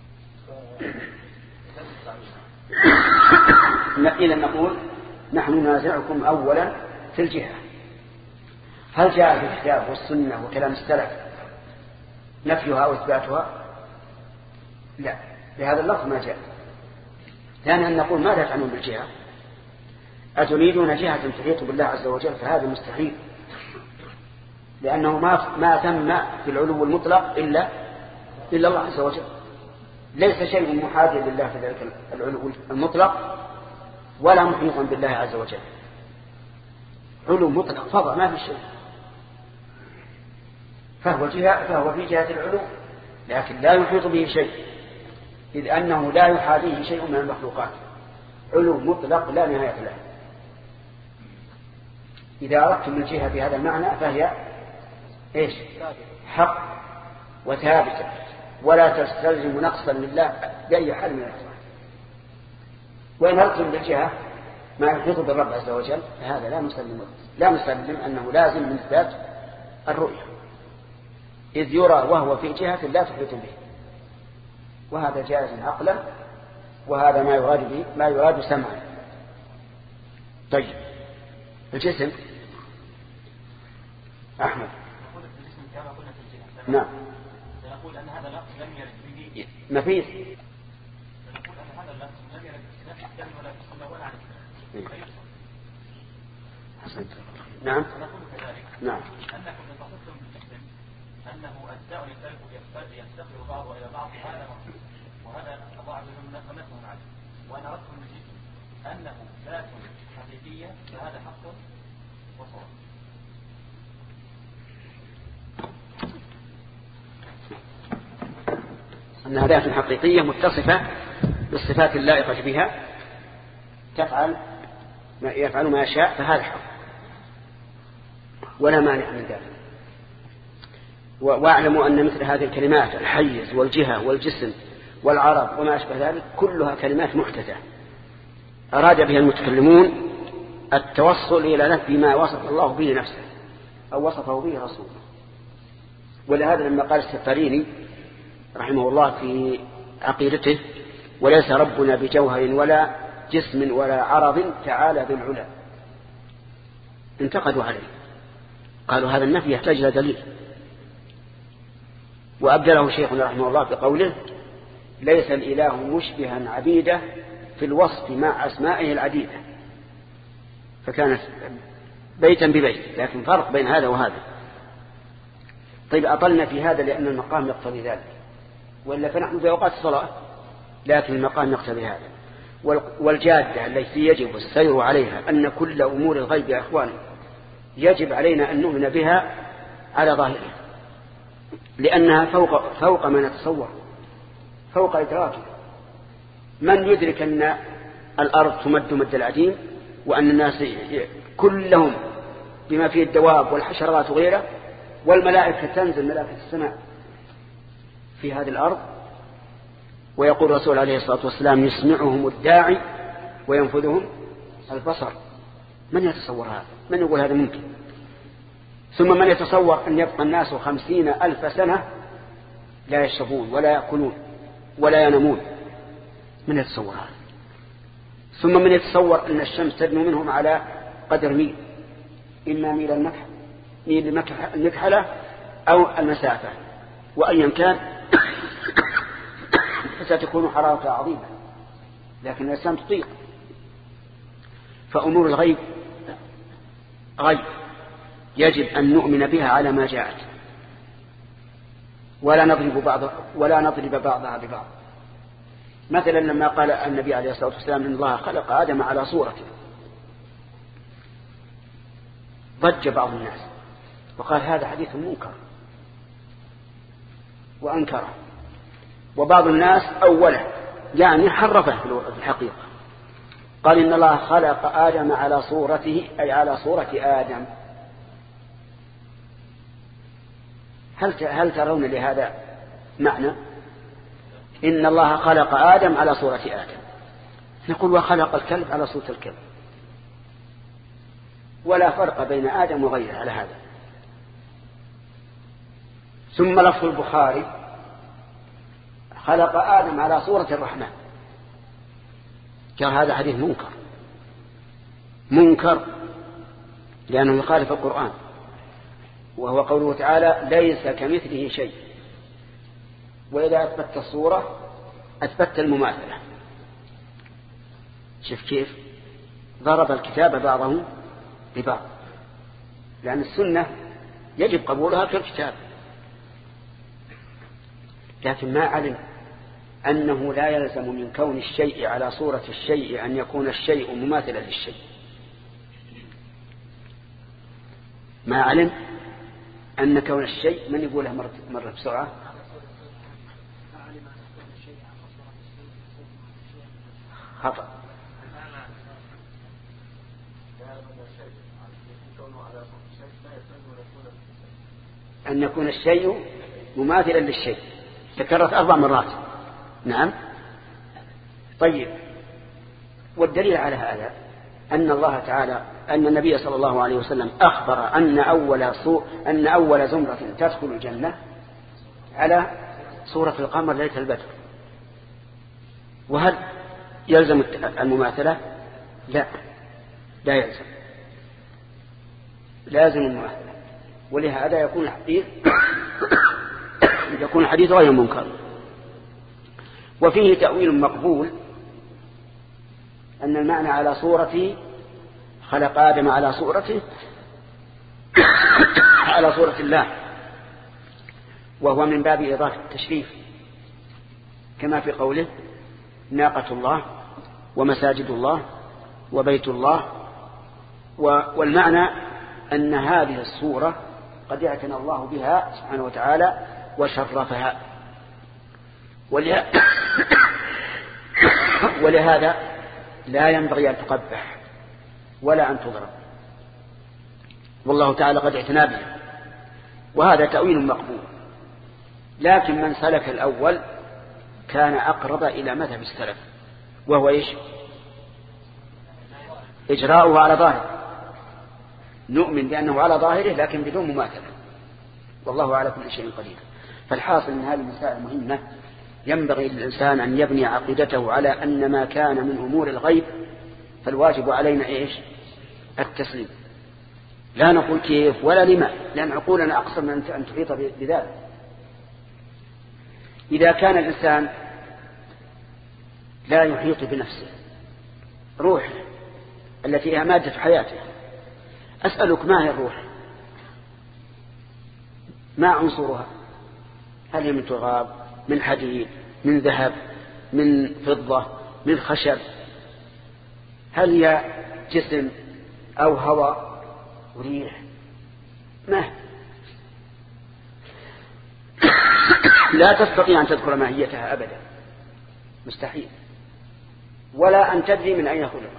فلم تستعملها. إذا نقول نحن ننازعكم أولا في الجهة. هل جاء في الكتاب والسنة وكلام السلف نفيها أو إثباتها؟ لا بهذا اللفظ ما جاء. ثانيا نقول ماذا تعنون بالجهة؟ أتريدون جهة تحيط بالله عز وجل فهذا مستحيل، لأنه ما ما ثم في العلو المطلق إلا إلا الله عز وجل. ليس شيء محاذ لله في ذلك العلو المطلق ولا محيطا بالله عز وجل. علو مطلق فضل ما في شيء، فهو جهة فهو في جهة العلو لكن لا يحيط به شيء، إذ أنه لا يحاذيه شيء من المخلوقات. علو مطلق لا نهاية له. إذا أردتم الجهة بهذا المعنى فهي إيش؟ حق وثابتة ولا تستلزم نقصا لله بأي حال من الأحوال. وإن أردتم بالجهة ما يحيط بالرب عز وجل فهذا لا نسلم لا نسلم أنه لازم من ذات الرؤية، إذ يرى وهو في جهة لا تحيط به، وهذا جائز عقلا وهذا ما يراد به ما يراد سمعا. طيب الجسم أحمد نقول في الجسم كما قلنا في الجهة. نعم سنقول أن هذا اللفظ لم يرد به نفيس. سنقول أن هذا اللفظ لم يرد لا في الكلام ولا في السنة ولا عن الكلام. حسنت. نعم سنقول كذلك نعم أنكم إن تصفتم بالجسم أنه أجزاء يفتقر بعض إلى بعض هذا مخصوص، وهذا الله عز وجل نفهم عنه. وأن أردتم بالجسم أنه ذات حقيقية فهذا حق وصواب. أنها ذات حقيقية متصفة بالصفات اللائقة بها تفعل ما يفعل ما يشاء فهذا حق ولا مانع من ذلك. واعلموا أن مثل هذه الكلمات الحيز والجهة والجسم والعرب وما أشبه ذلك كلها كلمات محدثة أراد بها المتكلمون التوصل إلى نفي ما وصف الله به نفسه أو وصفه به رسوله. ولهذا لما قال السفاريني رحمه الله في عقيدته: وليس ربنا بجوهر ولا جسم ولا عرض تعالى ذو العلا، انتقدوا عليه، قالوا هذا النفي يحتاج إلى دليل. وأبدله شيخنا رحمه الله بقوله: ليس الإله مشبها عبيده في الوصف مع أسمائه العديدة. فكانت بيتا ببيت، لكن فرق بين هذا وهذا. طيب أطلنا في هذا لأن المقام يقتضي ذلك، وإلا فنحن في أوقات الصلاة، لكن المقام يقتضي هذا. والجادة التي يجب السير عليها أن كل أمور الغيب يا أخواني يجب علينا أن نؤمن بها على ظاهرها، لأنها فوق, فوق ما نتصور، فوق إدراكه. من يدرك أن الأرض تمد مد العديم، وأن الناس كلهم بما فيه الدواب والحشرات وغيره، والملائكة تنزل ملائكة السماء في هذه الأرض، ويقول الرسول عليه الصلاة والسلام: يسمعهم الداعي وينفذهم البصر. من يتصور هذا؟ من يقول هذا ممكن؟ ثم من يتصور أن يبقى الناس خمسين ألف سنة لا يشربون ولا يأكلون ولا ينامون؟ من يتصور هذا؟ ثم من يتصور أن الشمس تدنو منهم على قدر ميل، إما ميل المكحل ميل المكحلة أو المسافة، وأيا كان ستكون حرارة عظيمة، لكن الإنسان تطيق. فأمور الغيب غيب يجب أن نؤمن بها على ما جاءت، ولا نضرب بعض ولا نضرب بعضها ببعض. مثلا لما قال النبي عليه الصلاة والسلام: إن الله خلق آدم على صورته، ضج بعض الناس وقال هذا حديث منكر وأنكره، وبعض الناس أوله يعني حرفه في الحقيقة، قال إن الله خلق آدم على صورته، أي على صورة آدم. هل هل ترون لهذا معنى؟ إن الله خلق آدم على صورة آدم، نقول وخلق الكلب على صورة الكلب، ولا فرق بين آدم وغيره على هذا. ثم لفظ البخاري: خلق آدم على صورة الرحمن، قال هذا حديث منكر منكر لأنه يخالف القرآن، وهو قوله تعالى: ليس كمثله شيء. وإذا أثبت الصورة أثبت المماثلة. شوف كيف ضرب الكتاب بعضه ببعض، لأن السنة يجب قبولها كالكتاب، لكن ما علم أنه لا يلزم من كون الشيء على صورة الشيء أن يكون الشيء مماثلا للشيء. ما علم أن كون الشيء، من يقولها مرة, مرة بسرعة؟ خطأ. أن يكون الشيء مماثلا للشيء، تكررت أربع مرات. نعم. طيب، والدليل على هذا أن الله تعالى أن النبي صلى الله عليه وسلم أخبر أن أول صو... أن أول زمرة تدخل الجنة على صورة القمر ليلة البدر. وهل يلزم المماثلة؟ لا، لا يلزم، لازم المماثلة. ولهذا يكون الحديث يكون الحديث غير منكر. وفيه تأويل مقبول، أن المعنى على صورته، خلق آدم على صورته على صورة الله، وهو من باب إضافة التشريف، كما في قوله: ناقة الله ومساجد الله وبيت الله. والمعنى أن هذه الصورة قد اعتنى الله بها سبحانه وتعالى وشرفها، ولهذا لا ينبغي أن تقبح ولا أن تضرب، والله تعالى قد اعتنى بها، وهذا تأويل مقبول. لكن من سلك الأول كان أقرب إلى مذهب السلف، وهو إيش؟ إجراؤه على ظاهره، نؤمن بأنه على ظاهره لكن بدون مماثلة، والله على كل شيء قدير. فالحاصل أن هذه المسائل مهمة، ينبغي للإنسان أن يبني عقيدته على أن ما كان من أمور الغيب فالواجب علينا إيش؟ التسليم. لا نقول كيف ولا لما، لأن عقولنا أقصر من أن تحيط بذلك. إذا كان الإنسان لا يحيط بنفسه، روح التي هي مادة حياته، أسألك ما هي الروح؟ ما عنصرها؟ هل هي من تراب، من حديد، من ذهب، من فضة، من خشب؟ هل هي جسم أو هواء وريح؟ ما لا تستطيع أن تذكر ماهيتها أبدا، مستحيل، ولا أن تدري من أين خلقت.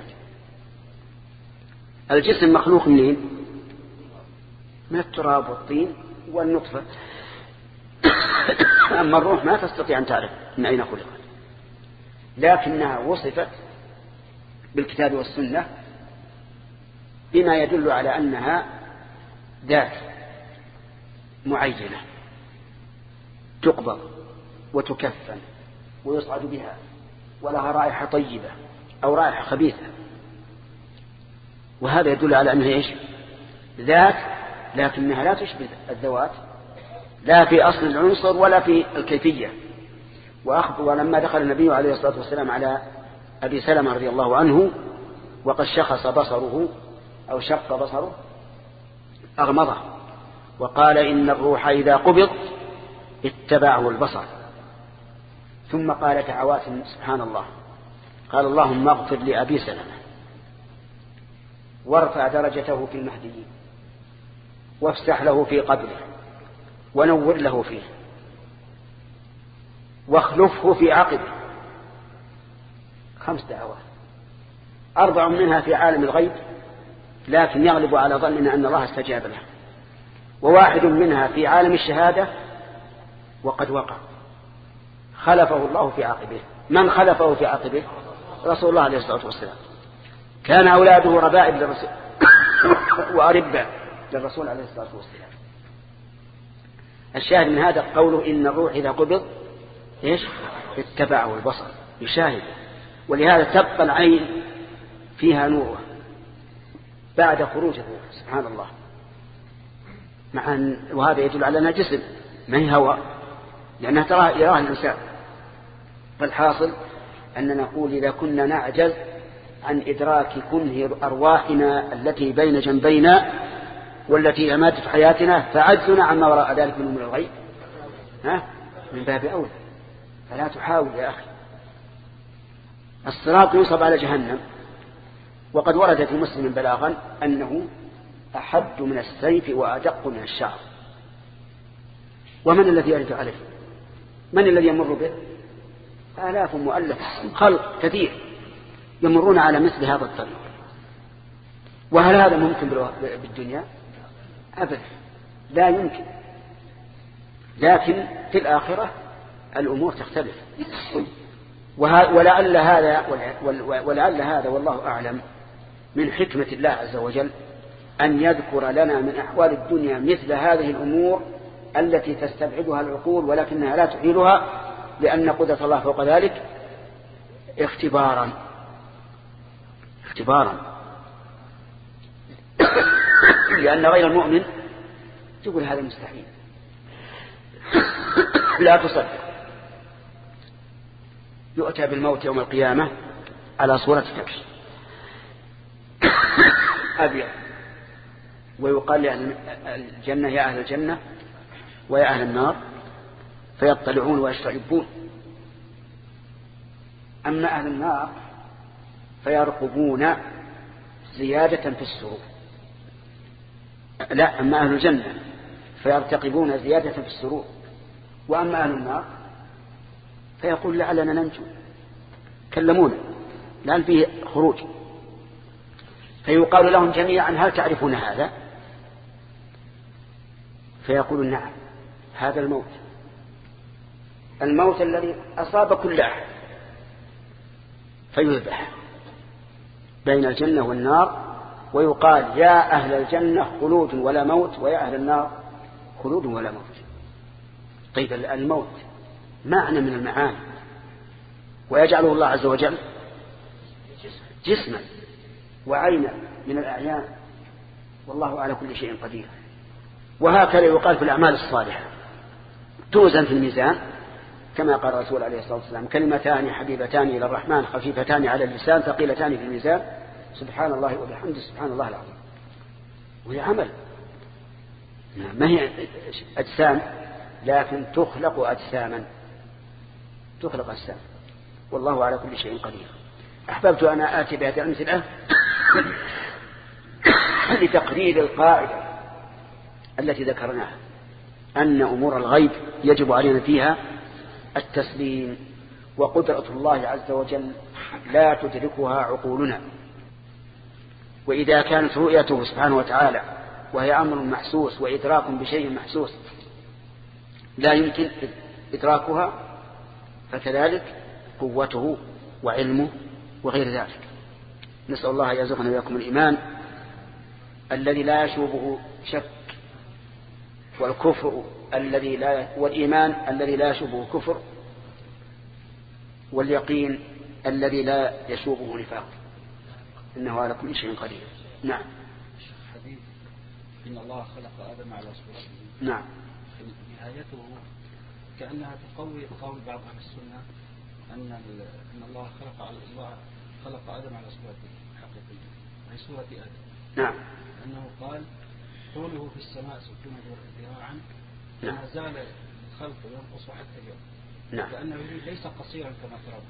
الجسم مخلوق منين؟ من التراب والطين والنطفة. أما الروح ما تستطيع أن تعرف من أين خلقت، لكنها وصفت بالكتاب والسنة بما يدل على أنها ذات معينة تقبض وتكفن ويصعد بها، ولها رائحة طيبة أو رائحة خبيثة، وهذا يدل على أنها إيش؟ ذات، لكنها لا تشبه الذوات، لا في أصل العنصر ولا في الكيفية. ولما دخل النبي عليه الصلاة والسلام على أبي سلمة رضي الله عنه وقد شخص بصره أو شق بصره أغمضه وقال إن الروح إذا قبض اتبعه البصر، ثم قال دعوات سبحان الله، قال اللهم اغفر لأبي سلمة وارفع درجته في المهديين وافسح له في قبره ونور له فيه واخلفه في عقبه. خمس دعوات، أربع منها في عالم الغيب لكن يغلب على ظننا أن الله استجاب له، وواحد منها في عالم الشهادة وقد وقع، خلفه الله في عقبه. من خلفه في عقبه؟ رسول الله عليه الصلاة والسلام. كان أولاده ربائب للرسول وأربع للرسول عليه الصلاة والسلام. الشاهد من هذا قوله إن الروح إذا قبض إيش؟ اتبعه البصر، يشاهد، ولهذا تبقى العين فيها نور بعد خروج الروح. سبحان الله. مع أن وهذا يدل على أنها جسم ما هي هواء، لأنها ترى يراها الإنسان. فالحاصل أن نقول إذا كنا نعجز عن إدراك كنه أرواحنا التي بين جنبينا والتي أماتت حياتنا، فعجزنا عما وراء ذلك من أمور الغيب ها من باب أولى. فلا تحاول يا أخي. الصراط ينصب على جهنم، وقد ورد في مسلم بلاغا أنه أحد من السيف وأدق من الشعر. ومن الذي يرد عليه؟ من الذي يمر به؟ آلاف مؤلف خلق كثير يمرون على مثل هذا الطريق. وهل هذا ممكن بالدنيا؟ أبدا لا يمكن. لكن في الآخرة الأمور تختلف. ولعل هذا ولعل هذا والله أعلم من حكمة الله عز وجل أن يذكر لنا من أحوال الدنيا مثل هذه الأمور التي تستبعدها العقول ولكنها لا تحيلها، لأن قدرة الله فوق ذلك اختبارا اختبارا لأن غير المؤمن تقول هذا مستحيل لا تصدق. يؤتى بالموت يوم القيامة على صورة كبش أبيض، ويقال لأهل الجنة يا أهل الجنة ويا أهل النار، فيطلعون ويشتعبون. أما أهل النار فيرقبون زيادة في السرور. لا، أما أهل الجنة فيرتقبون زيادة في السرور، وأما أهل النار فيقول لعلنا ننجو، كلمونا لأن فيه خروج. فيقال لهم جميعا هل تعرفون هذا؟ فيقولون نعم، هذا الموت، الموت الذي أصاب كل أحد. فيذبح بين الجنة والنار، ويقال يا أهل الجنة خلود ولا موت، ويا أهل النار خلود ولا موت. طيب الموت معنى من المعاني، ويجعله الله عز وجل جسما وعينا من الأعيان، والله على كل شيء قدير. وهكذا يقال في الأعمال الصالحة توزن في الميزان، كما قال الرسول عليه الصلاة والسلام كلمتان حبيبتان إلى الرحمن خفيفتان على اللسان ثقيلتان في الميزان سبحان الله وبحمده سبحان الله العظيم. وهي عمل، ما هي أجسام، لكن تخلق أجساما، تخلق أجسام، والله على كل شيء قدير. أحببت أنا آتي بهذه الأمثلة لتقرير القاعدة التي ذكرناها، أن أمور الغيب يجب علينا فيها التسليم، وقدرة الله عز وجل لا تدركها عقولنا. وإذا كانت رؤيته سبحانه وتعالى وهي أمر محسوس وإدراك بشيء محسوس لا يمكن إدراكها، فكذلك قوته وعلمه وغير ذلك. نسأل الله يرزقنا وإياكم الإيمان الذي لا يشوبه شك، والكفر الذي لا والإيمان الذي لا يشوبه كفر، واليقين الذي لا يشوبه نفاق، إنه على كل شيء قدير. نعم. حديث إن الله خلق آدم على صورته، نعم، نهايته كأنها تقوي قول بعض أهل السنة أن إن الله خلق على الله خلق آدم على صورته حقيقية، وهي صورة آدم. نعم. أنه قال طوله في السماء ستون ذراعا، نعم، ما زال الخلق ينقص حتى اليوم. نعم. لأنه ليس قصيرا كما ترون،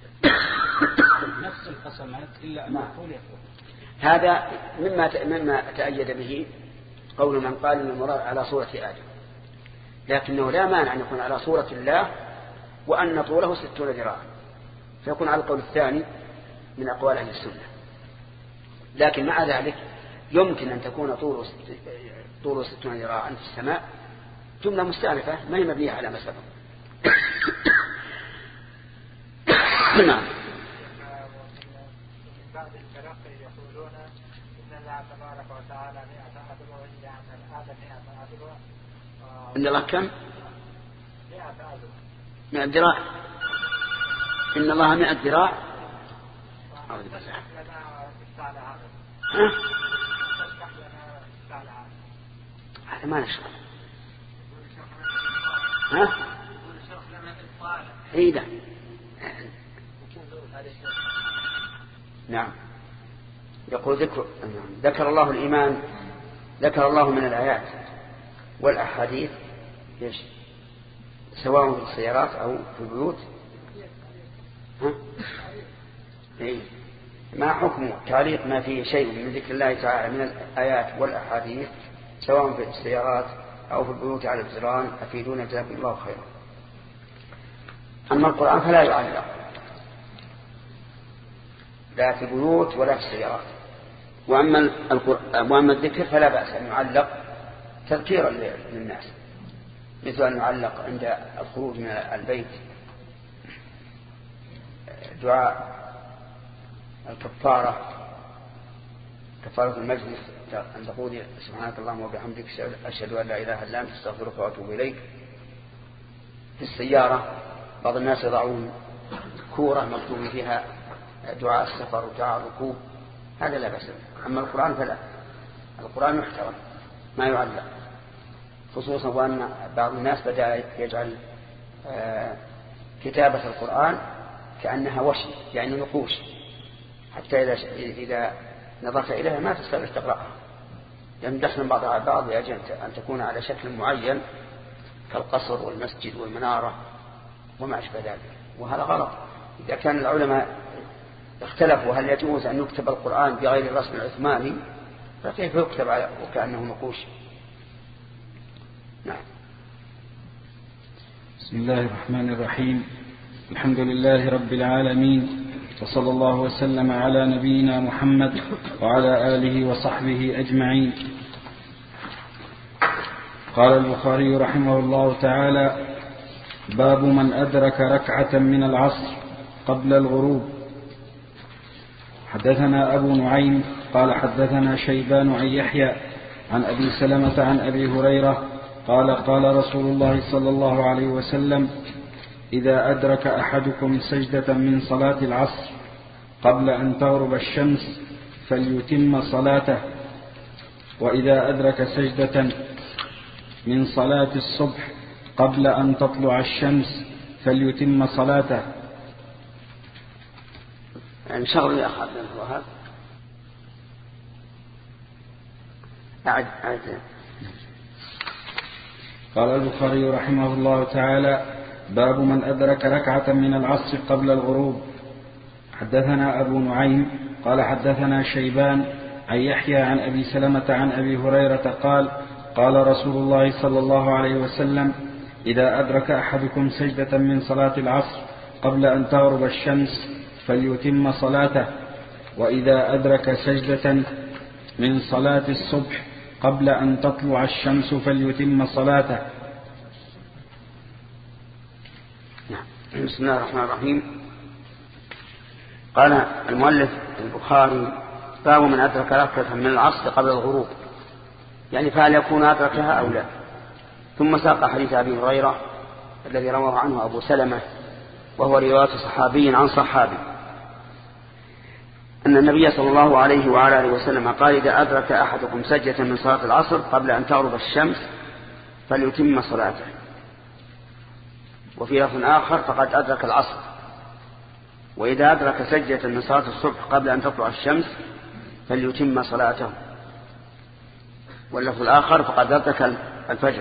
نفس القسمات إلا أن الطول يفوق. هذا مما مما تأيد به قول من قال إن المراد على صورة آدم، لكنه لا مانع أن يكون على صورة الله وأن طوله ستون ذراعا، فيكون على القول الثاني من أقوال أهل السنة. لكن مع ذلك يمكن أن تكون طوله طوله ستون ذراعا في السماء جملة مستأنفة ما هي مبنية على ما سبق. نعم. بعض الفرق يقولون إن الله تبارك وتعالى مئة أذرع وإن آدم مئة أذرع. إن الله كم؟ مئة أذرع. مئة ذراع. إن الله مئة ذراع. أعوذ بالله. ها؟ هذا ما نشرح. ها؟ إيه ده. نعم. يقول ذكر ذكر الله الإيمان، ذكر الله من الآيات والأحاديث ليش؟ سواء في السيارات أو في البيوت. ها؟ إيه؟ ما حكم تعليق ما فيه شيء من ذكر الله تعالى من الآيات والأحاديث سواء في السيارات أو في البيوت على الجيران؟ أفيدونا جزاكم الله خيرا. أما القرآن فلا يعلق لا في البيوت ولا في السيارات، وأما, وأما الذكر فلا بأس أن يعلق تذكيرا للناس، مثل أن يعلق عند الخروج من البيت دعاء الكفارة، كفارة المجلس، أن تقول سبحانك اللهم وبحمدك أشهد أن لا إله إلا أنت أستغفرك وأتوب إليك. في السيارة بعض الناس يضعون كورة مكتوب فيها دعاء السفر ودعاء الركوب، هذا لا بأس. أما القرآن فلا، القرآن يحترم ما يعلق، خصوصا وأن بعض الناس بدأ يجعل كتابة القرآن كأنها وشي، يعني نقوش، حتى إذا إذا نظرت إليها ما تستطيع تقرأها، لأن دخل بعضها على بعض لأجل أن تكون على شكل معين كالقصر والمسجد والمنارة وما أشبه ذلك، وهذا غلط. إذا كان العلماء اختلفوا هل يجوز أن يكتب القرآن بغير الرسم العثماني، فكيف يكتب على وكأنه نقوش؟ نعم. بسم الله الرحمن الرحيم. الحمد لله رب العالمين، وصلى الله وسلم على نبينا محمد وعلى آله وصحبه أجمعين. قال البخاري رحمه الله تعالى: باب من أدرك ركعة من العصر قبل الغروب. حدثنا أبو نعيم قال حدثنا شيبان عن يحيى عن أبي سلمة عن أبي هريرة قال قال رسول الله صلى الله عليه وسلم إذا أدرك أحدكم سجدة من صلاة العصر قبل أن تغرب الشمس فليتم صلاته، وإذا أدرك سجدة من صلاة الصبح قبل أن تطلع الشمس فليتم صلاته. يعني شغل يا أخي عبد الوهاب أعد أعد. قال البخاري رحمه الله تعالى: باب من أدرك ركعة من العصر قبل الغروب. حدثنا أبو نعيم قال حدثنا شيبان عن يحيى عن أبي سلمة عن أبي هريرة قال قال رسول الله صلى الله عليه وسلم: إذا أدرك أحدكم سجدة من صلاة العصر قبل أن تغرب الشمس فليتم صلاته، وإذا أدرك سجدة من صلاة الصبح قبل أن تطلع الشمس فليتم صلاته. بسم الله الرحمن الرحيم. قال المؤلف البخاري: باب من أدرك ركعة من العصر قبل الغروب، يعني فهل يكون أدركها أو لا. ثم ساق حديث أبي هريرة الذي رواه عنه أبو سلمة، وهو رواية صحابي عن صحابي، أن النبي صلى الله عليه وعلى آله وسلم قال: إذا أدرك أحدكم سجدة من صلاة العصر قبل أن تغرب الشمس فليتم صلاته. وفي لفظ آخر: فقد أدرك العصر. وإذا أدرك سجدة من صلاة الصبح قبل أن تطلع الشمس فليتم صلاته. واللفظ الآخر: فقد أدرك الفجر.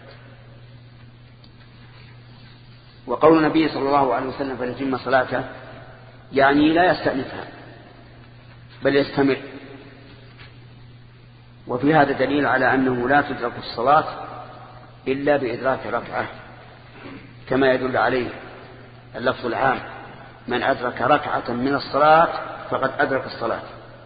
وقول النبي صلى الله عليه وسلم فليتم صلاته يعني لا يستأنفها بل يستمر. وفي هذا دليل على أنه لا تدرك الصلاة إلا بإدراك ركعة، كما يدل عليه اللفظ العام: من أدرك ركعة من الصلاة فقد أدرك الصلاة.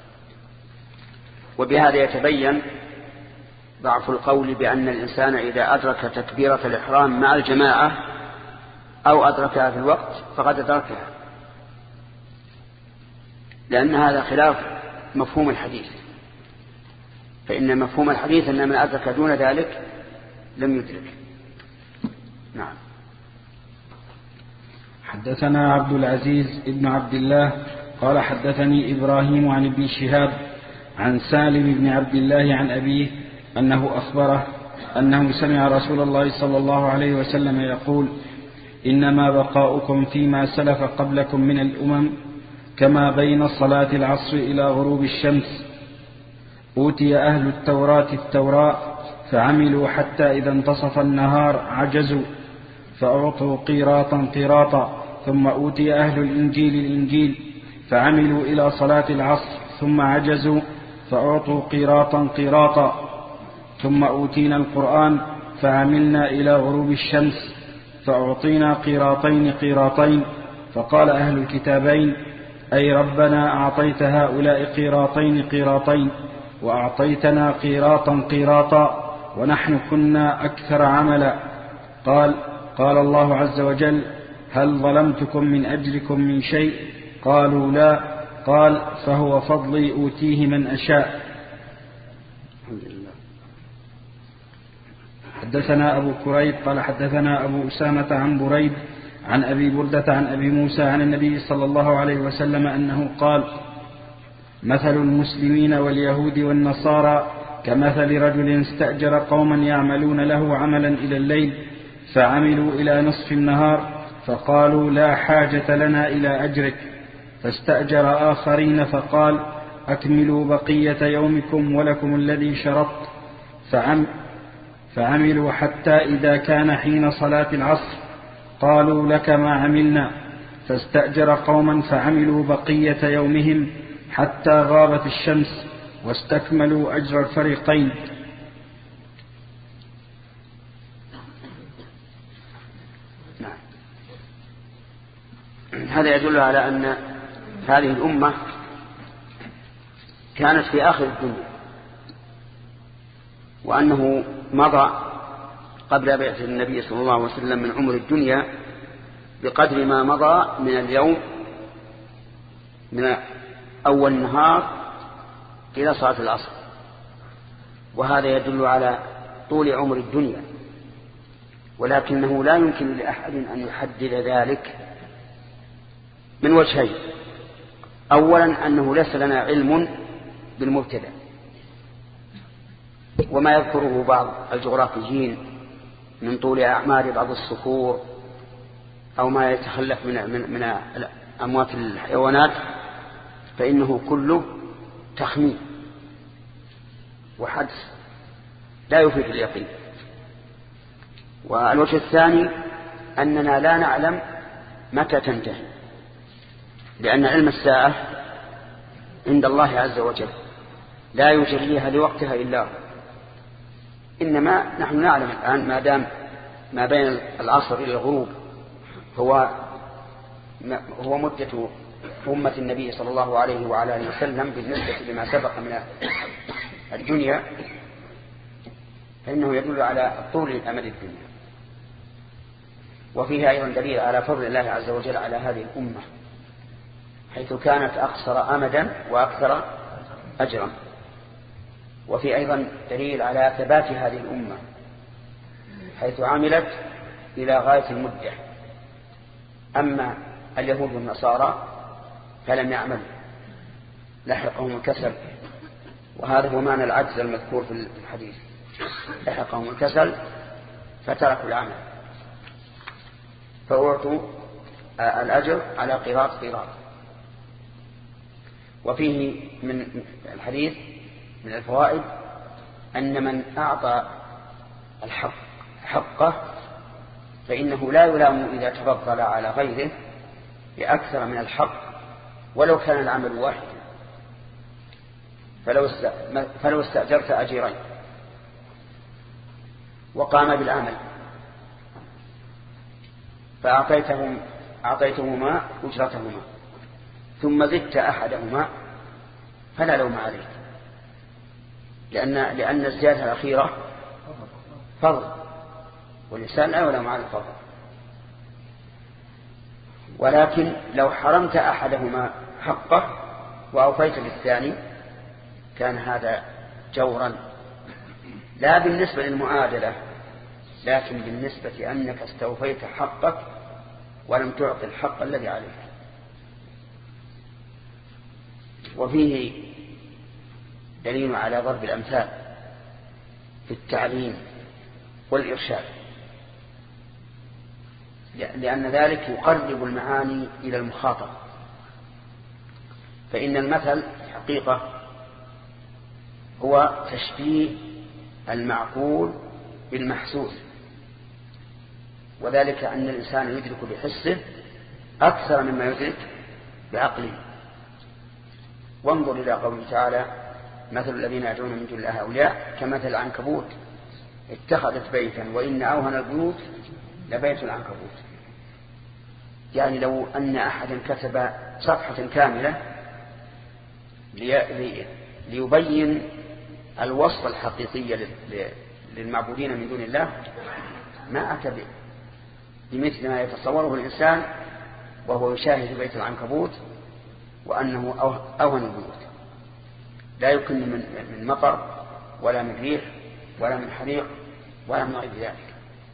وبهذا يتبين ضعف القول بأن الإنسان إذا أدرك تكبيرة الإحرام مع الجماعة أو أدركها في الوقت فقد أدركها، لأن هذا خلاف مفهوم الحديث. فإن مفهوم الحديث أن من أدرك دون ذلك لم يدرك. نعم. حدثنا عبد العزيز ابن عبد الله قال حدثني إبراهيم عن ابن شهاب عن سالم بن عبد الله عن أبيه أنه أخبره أنه سمع رسول الله صلى الله عليه وسلم يقول: إنما بقاؤكم فيما سلف قبلكم من الأمم كما بين صلاة العصر إلى غروب الشمس. أوتي أهل التوراة التوراة فعملوا حتى إذا انتصف النهار عجزوا فأعطوا قيراطا قيراطا، ثم أوتي أهل الإنجيل الإنجيل فعملوا إلى صلاة العصر ثم عجزوا فأعطوا قيراطا قيراطا، ثم أوتينا القرآن فعملنا إلى غروب الشمس فأعطينا قيراطين قيراطين. فقال أهل الكتابين: أي ربنا أعطيت هؤلاء قيراطين قيراطين وأعطيتنا قيراطا قيراطا ونحن كنا أكثر عملا. قال قال الله عز وجل: هل ظلمتكم من أجلكم من شيء؟ قالوا لا. قال: فهو فضلي أوتيه من أشاء. حدثنا أبو كريب قال حدثنا أبو أسامة عن بريد عن أبي بردة عن أبي موسى عن النبي صلى الله عليه وسلم أنه قال: مثل المسلمين واليهود والنصارى كمثل رجل استأجر قوما يعملون له عملا إلى الليل فعملوا إلى نصف النهار فقالوا: لا حاجة لنا إلى أجرك، فاستأجر آخرين فقال: أكملوا بقية يومكم ولكم الذي شرطت. فعم فعملوا حتى إذا كان حين صلاة العصر قالوا: لك ما عملنا. فاستأجر قوما فعملوا بقية يومهم حتى غابت الشمس واستكملوا أجر الفريقين. هذا يدل على أن هذه الأمة كانت في آخر الدنيا، وأنه مضى قبل بعثة النبي صلى الله عليه وسلم من عمر الدنيا بقدر ما مضى من اليوم من أول النهار إلى صلاة العصر، وهذا يدل على طول عمر الدنيا، ولكنه لا يمكن لأحد أن يحدد ذلك من وجهين. أولا أنه ليس لنا علم بالمبتدأ، وما يذكره بعض الجغرافيين من طول أعمار بعض الصخور أو ما يتخلف من, من, من أموات الحيوانات فإنه كله تخمين وحدس لا يفيد اليقين. والوجه الثاني أننا لا نعلم متى تنتهي، لأن علم الساعة عند الله عز وجل لا يجريها لوقتها إلا هو، إنما نحن نعلم الآن ما دام ما بين العصر إلى الغروب هو هو مدة أمة النبي صلى الله عليه وعلى آله وسلم بالنسبة لما سبق من الدنيا، فإنه يدل على طول الأمد الدنيا. وفيها أيضا دليل على فضل الله عز وجل على هذه الأمة، حيث كانت أقصر أمدا وأكثر أجرا. وفي أيضا دليل على ثبات هذه الأمة، حيث عملت إلى غاية المدة. أما اليهود والنصارى فلم يعملوا، لحقهم الكسل، وهذا هو معنى العجز المذكور في الحديث، لحقهم الكسل فتركوا العمل فأعطوا الأجر على قيراط قيراط. وفيه من الحديث من الفوائد أن من أعطى الحق حقه فإنه لا يلام إذا تفضل على غيره بأكثر من الحق ولو كان العمل واحد. فلو استأجرت أجيرين وقام بالعمل فأعطيتهم أعطيتهما أجرتهما ثم زدت أحدهما فلا لوم عليك، لأن لأن الزيادة الأخيرة فضل، والإنسان لا يلام على الفضل. ولكن لو حرمت أحدهما حقه وأوفيت للثاني كان هذا جورا، لا بالنسبة للمعادلة لكن بالنسبة أنك استوفيت حقك ولم تعطي الحق الذي عليك. وفيه دليل على ضرب الأمثال في التعليم والإرشاد، لأن ذلك يقرب المعاني إلى المخاطب. فإن المثل حقيقة هو تشبيه المعقول بالمحسوس، وذلك أن الإنسان يدرك بحسه أكثر مما يدرك بعقله. وانظر إلى قوله تعالى: مثل الذين يدعون من دون الله أولياء كمثل العنكبوت اتخذت بيتا وإن أوهن البيوت لبيت العنكبوت. يعني لو أن أحدا كتب صفحة كاملة ليبين الوصف الحقيقي للمعبودين من دون الله ما أتى بمثل ما يتصوره الإنسان وهو يشاهد بيت العنكبوت وأنه أوهن البيوت، لا يمكن من مطر ولا من ريح ولا من حريق ولا من غير ذلك.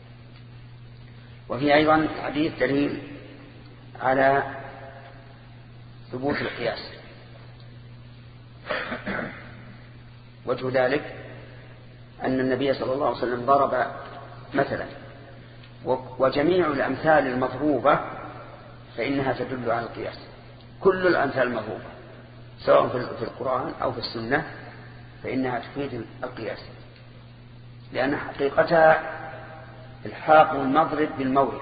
وفي أيضا حديث دليل على ثبوت القياس. وجه ذلك أن النبي صلى الله عليه وسلم ضرب مثلا، وجميع الأمثال المضروبة فإنها تدل على القياس. كل الأمثال المضروبة سواء في القرآن أو في السنة فإنها تفيد القياس، لأن حقيقتها الحاق المضرب بالمورد،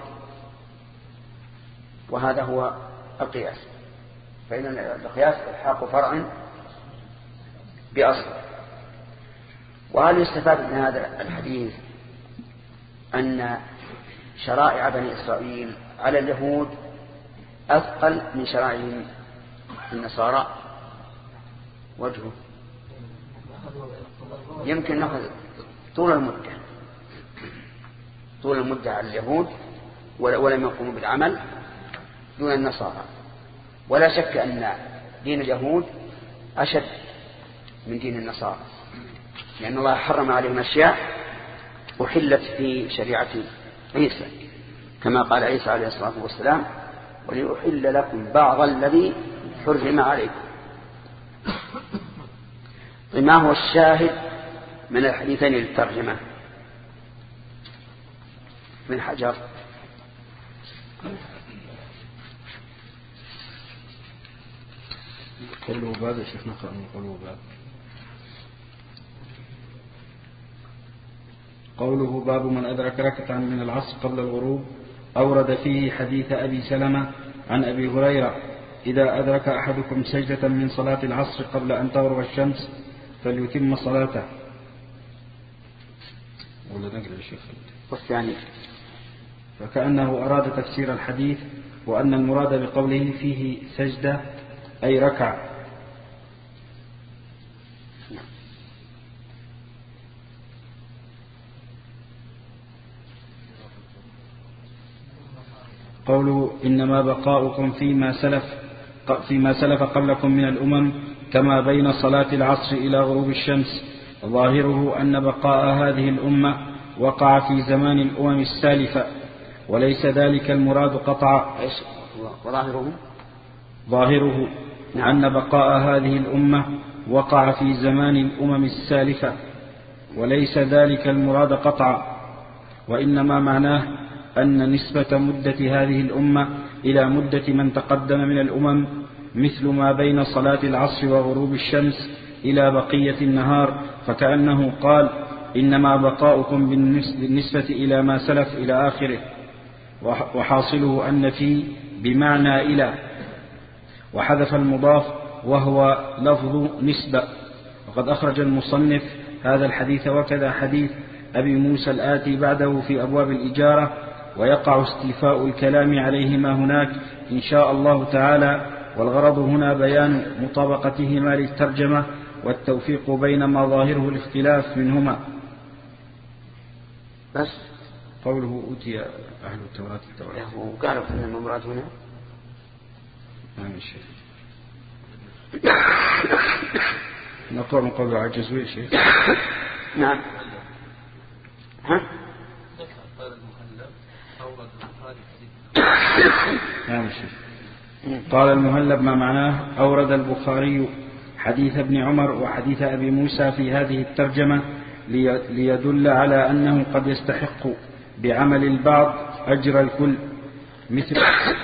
وهذا هو القياس. فإن القياس الحاق فرع بأصل. وهل يستفاد من هذا الحديث أن شرائع بني إسرائيل على اليهود أثقل من شرائع النصارى؟ وجهه يمكن نأخذ طول المدة طول المدة على اليهود ولم يقوموا بالعمل دون النصارى. ولا شك أن دين اليهود أشد من دين النصارى، لأن الله حرم عليهم أشياء أحلت في شريعة عيسى، كما قال عيسى عليه الصلاة والسلام: ولأحل لكم بعض الذي حرم عليكم. ما هو الشاهد من الحديثين للترجمة؟ من حجر. قوله باب يا شيخ، نقرأ من قوله باب. قوله باب من أدرك ركعة من العصر قبل الغروب، أورد فيه حديث أبي سلمة عن أبي هريرة: إذا أدرك أحدكم سجدة من صلاة العصر قبل أن تغرب الشمس فليتم صلاته. ولا نقرأ الشيخ؟ والثاني فكأنه أراد تفسير الحديث، وأن المراد بقوله فيه سجدة أي ركعة. قوله: إنما بقاؤكم فيما سلف فيما سلف قبلكم من الأمم كما بين صلاة العصر إلى غروب الشمس، ظاهره أن بقاء هذه الأمة وقع في زمان الأمم السالفة، وليس ذلك المراد قطعا. وظاهره ظاهره أن بقاء هذه الأمة وقع في زمان الأمم السالفة، وليس ذلك المراد قطعا، وإنما معناه أن نسبة مدة هذه الأمة إلى مدة من تقدم من الأمم مثل ما بين صلاة العصر وغروب الشمس إلى بقية النهار، فكأنه قال: إنما بقاؤكم بالنسبة إلى ما سلف إلى آخره. وحاصله أن في بمعنى إلى، وحذف المضاف وهو لفظ نسبة. وقد أخرج المصنف هذا الحديث وكذا حديث أبي موسى الآتي بعده في أبواب الإجارة، ويقع استيفاء الكلام عليهما هناك إن شاء الله تعالى، والغرض هنا بيان مطابقتهما للترجمة والتوفيق بين ما ظاهره الاختلاف منهما. بس قوله أوتي أهل التوراة التوراة، وقالوا أن المراد هنا نعم الشيخ. نقرأ من قول عجزوا يا شيخ. نعم. ها؟ نعم الشيخ. قال المهلب ما معناه: أورد البخاري حديث ابن عمر وحديث أبي موسى في هذه الترجمة ليدل على أنه قد يستحق بعمل البعض أجر الكل، مثل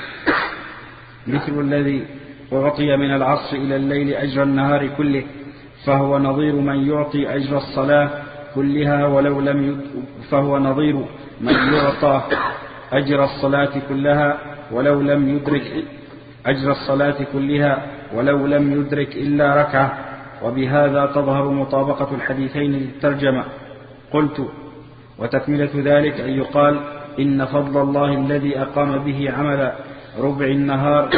مثل الذي أعطي من العصر إلى الليل أجر النهار كله، فهو نظير من يعطي أجر الصلاة كلها ولو لم يد... فهو نظير من يعطى أجر الصلاة كلها ولو لم يدرك أجر الصلاة كلها ولو لم يدرك إلا ركعة. وبهذا تظهر مطابقة الحديثين للترجمة. قلت: وتكملة ذلك أن يقال: إن فضل الله الذي أقام به عمل ربع النهار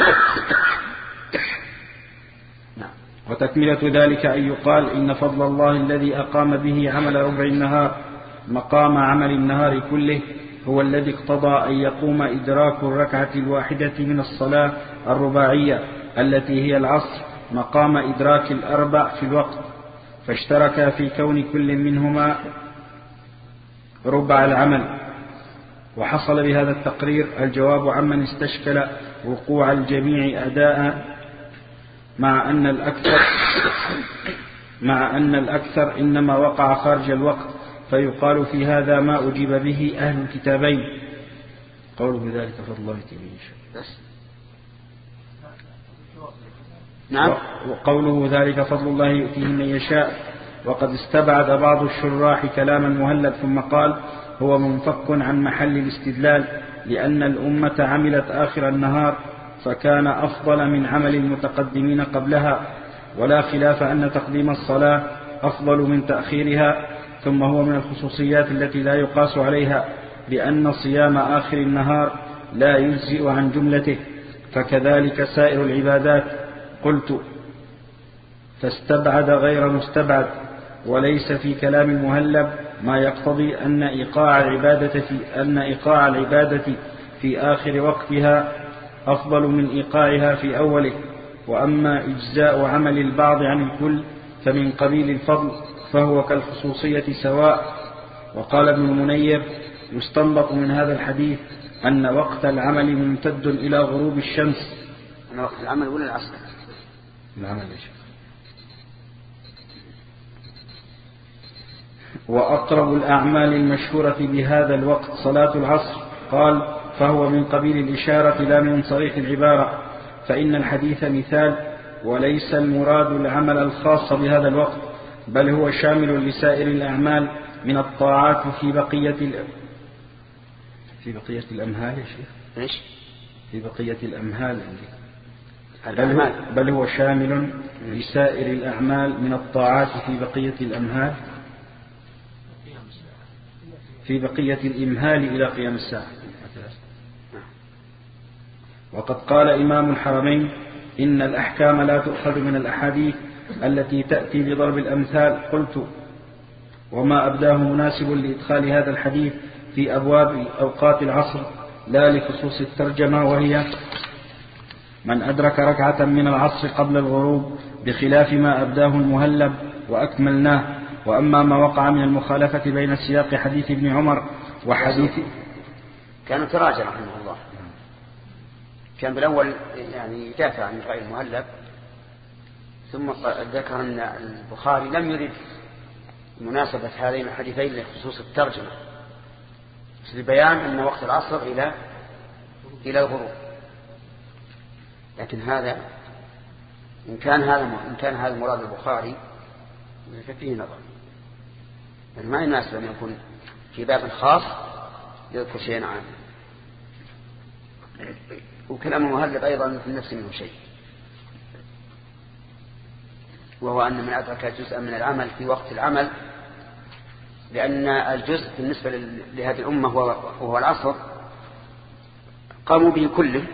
وتكملة ذلك أن يقال: إن فضل الله الذي أقام به عمل ربع النهار مقام عمل النهار كله هو الذي اقتضى أن يقوم إدراك الركعة الواحدة من الصلاة الرباعية التي هي العصر مقام إدراك الأربع في الوقت، فاشترك في كون كل منهما ربع العمل. وحصل بهذا التقرير الجواب عمن استشكل وقوع الجميع أداء، مع أن الأكثر مع أن الأكثر إنما وقع خارج الوقت، فيقال في هذا ما أجيب به أهل الكتابين. قوله ذلك فضل الله به. نعم. وقوله ذلك فضل الله يؤتيه من يشاء. وقد استبعد بعض الشراح كلام المهلب ثم قال: هو منفك عن محل الاستدلال، لأن الأمة عملت آخر النهار فكان أفضل من عمل المتقدمين قبلها، ولا خلاف أن تقديم الصلاة أفضل من تأخيرها. ثم هو من الخصوصيات التي لا يقاس عليها، لأن صيام آخر النهار لا يجزئ عن جملته، فكذلك سائر العبادات. قلت: فاستبعد غير مستبعد، وليس في كلام المهلب ما يقتضي أن إيقاع العبادة في أن إيقاع العبادة في آخر وقتها أفضل من إيقاعها في أوله، وأما إجزاء عمل البعض عن الكل فمن قبيل الفضل فهو كالخصوصية سواء. وقال ابن المنير يستنبط من هذا الحديث أن وقت العمل ممتد إلى غروب الشمس. أن وقت العمل ولا العصر؟ العمل. وأقرب الأعمال المشهورة بهذا الوقت صلاة العصر. قال فهو من قبيل الإشارة لا من صريح العبارة، فإن الحديث مثال، وليس المراد العمل الخاص بهذا الوقت، بل هو شامل لسائر الأعمال من الطاعات في بقية في بقية الأمهال. يا شيخ إيش؟ في بقية الأمهال بل هو, بل هو شامل لسائر الأعمال من الطاعات في بقية الأمهال في بقية الإمهال إلى قيام الساعة. وقد قال إمام الحرمين إن الأحكام لا تؤخذ من الأحاديث التي تأتي بضرب الأمثال. قلت وما أبداه مناسب لإدخال هذا الحديث في أبواب أوقات العصر لا لخصوص الترجمة، وهي من أدرك ركعة من العصر قبل الغروب، بخلاف ما أبداه المهلب وأكملناه. وأما ما وقع من المخالفة بين سياق حديث ابن عمر وحديث كان تراجع رحمه الله، كان بالأول يعني يدافع عن رأي المهلب، ثم ذكر أن البخاري لم يرد مناسبة هذين الحديثين لخصوص الترجمة، لبيان أن وقت العصر إلى إلى الغروب. لكن هذا إن كان هذا إن كان هذا مراد البخاري ففيه نظر، يعني ما يناسب أن يكون في باب خاص يذكر شيئا عنه. وكلام المهلب أيضا في النفس منه شيء، وهو أن من أدرك جزءا من العمل في وقت العمل، لأن الجزء بالنسبة لهذه الأمة وهو العصر قاموا به كله،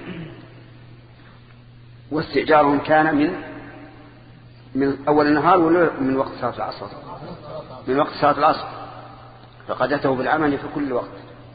واستئجارهم كان من من أول النهار ولا من وقت صلاة العصر؟ من وقت صلاة العصر، فقد أتوا بالعمل في كل وقت.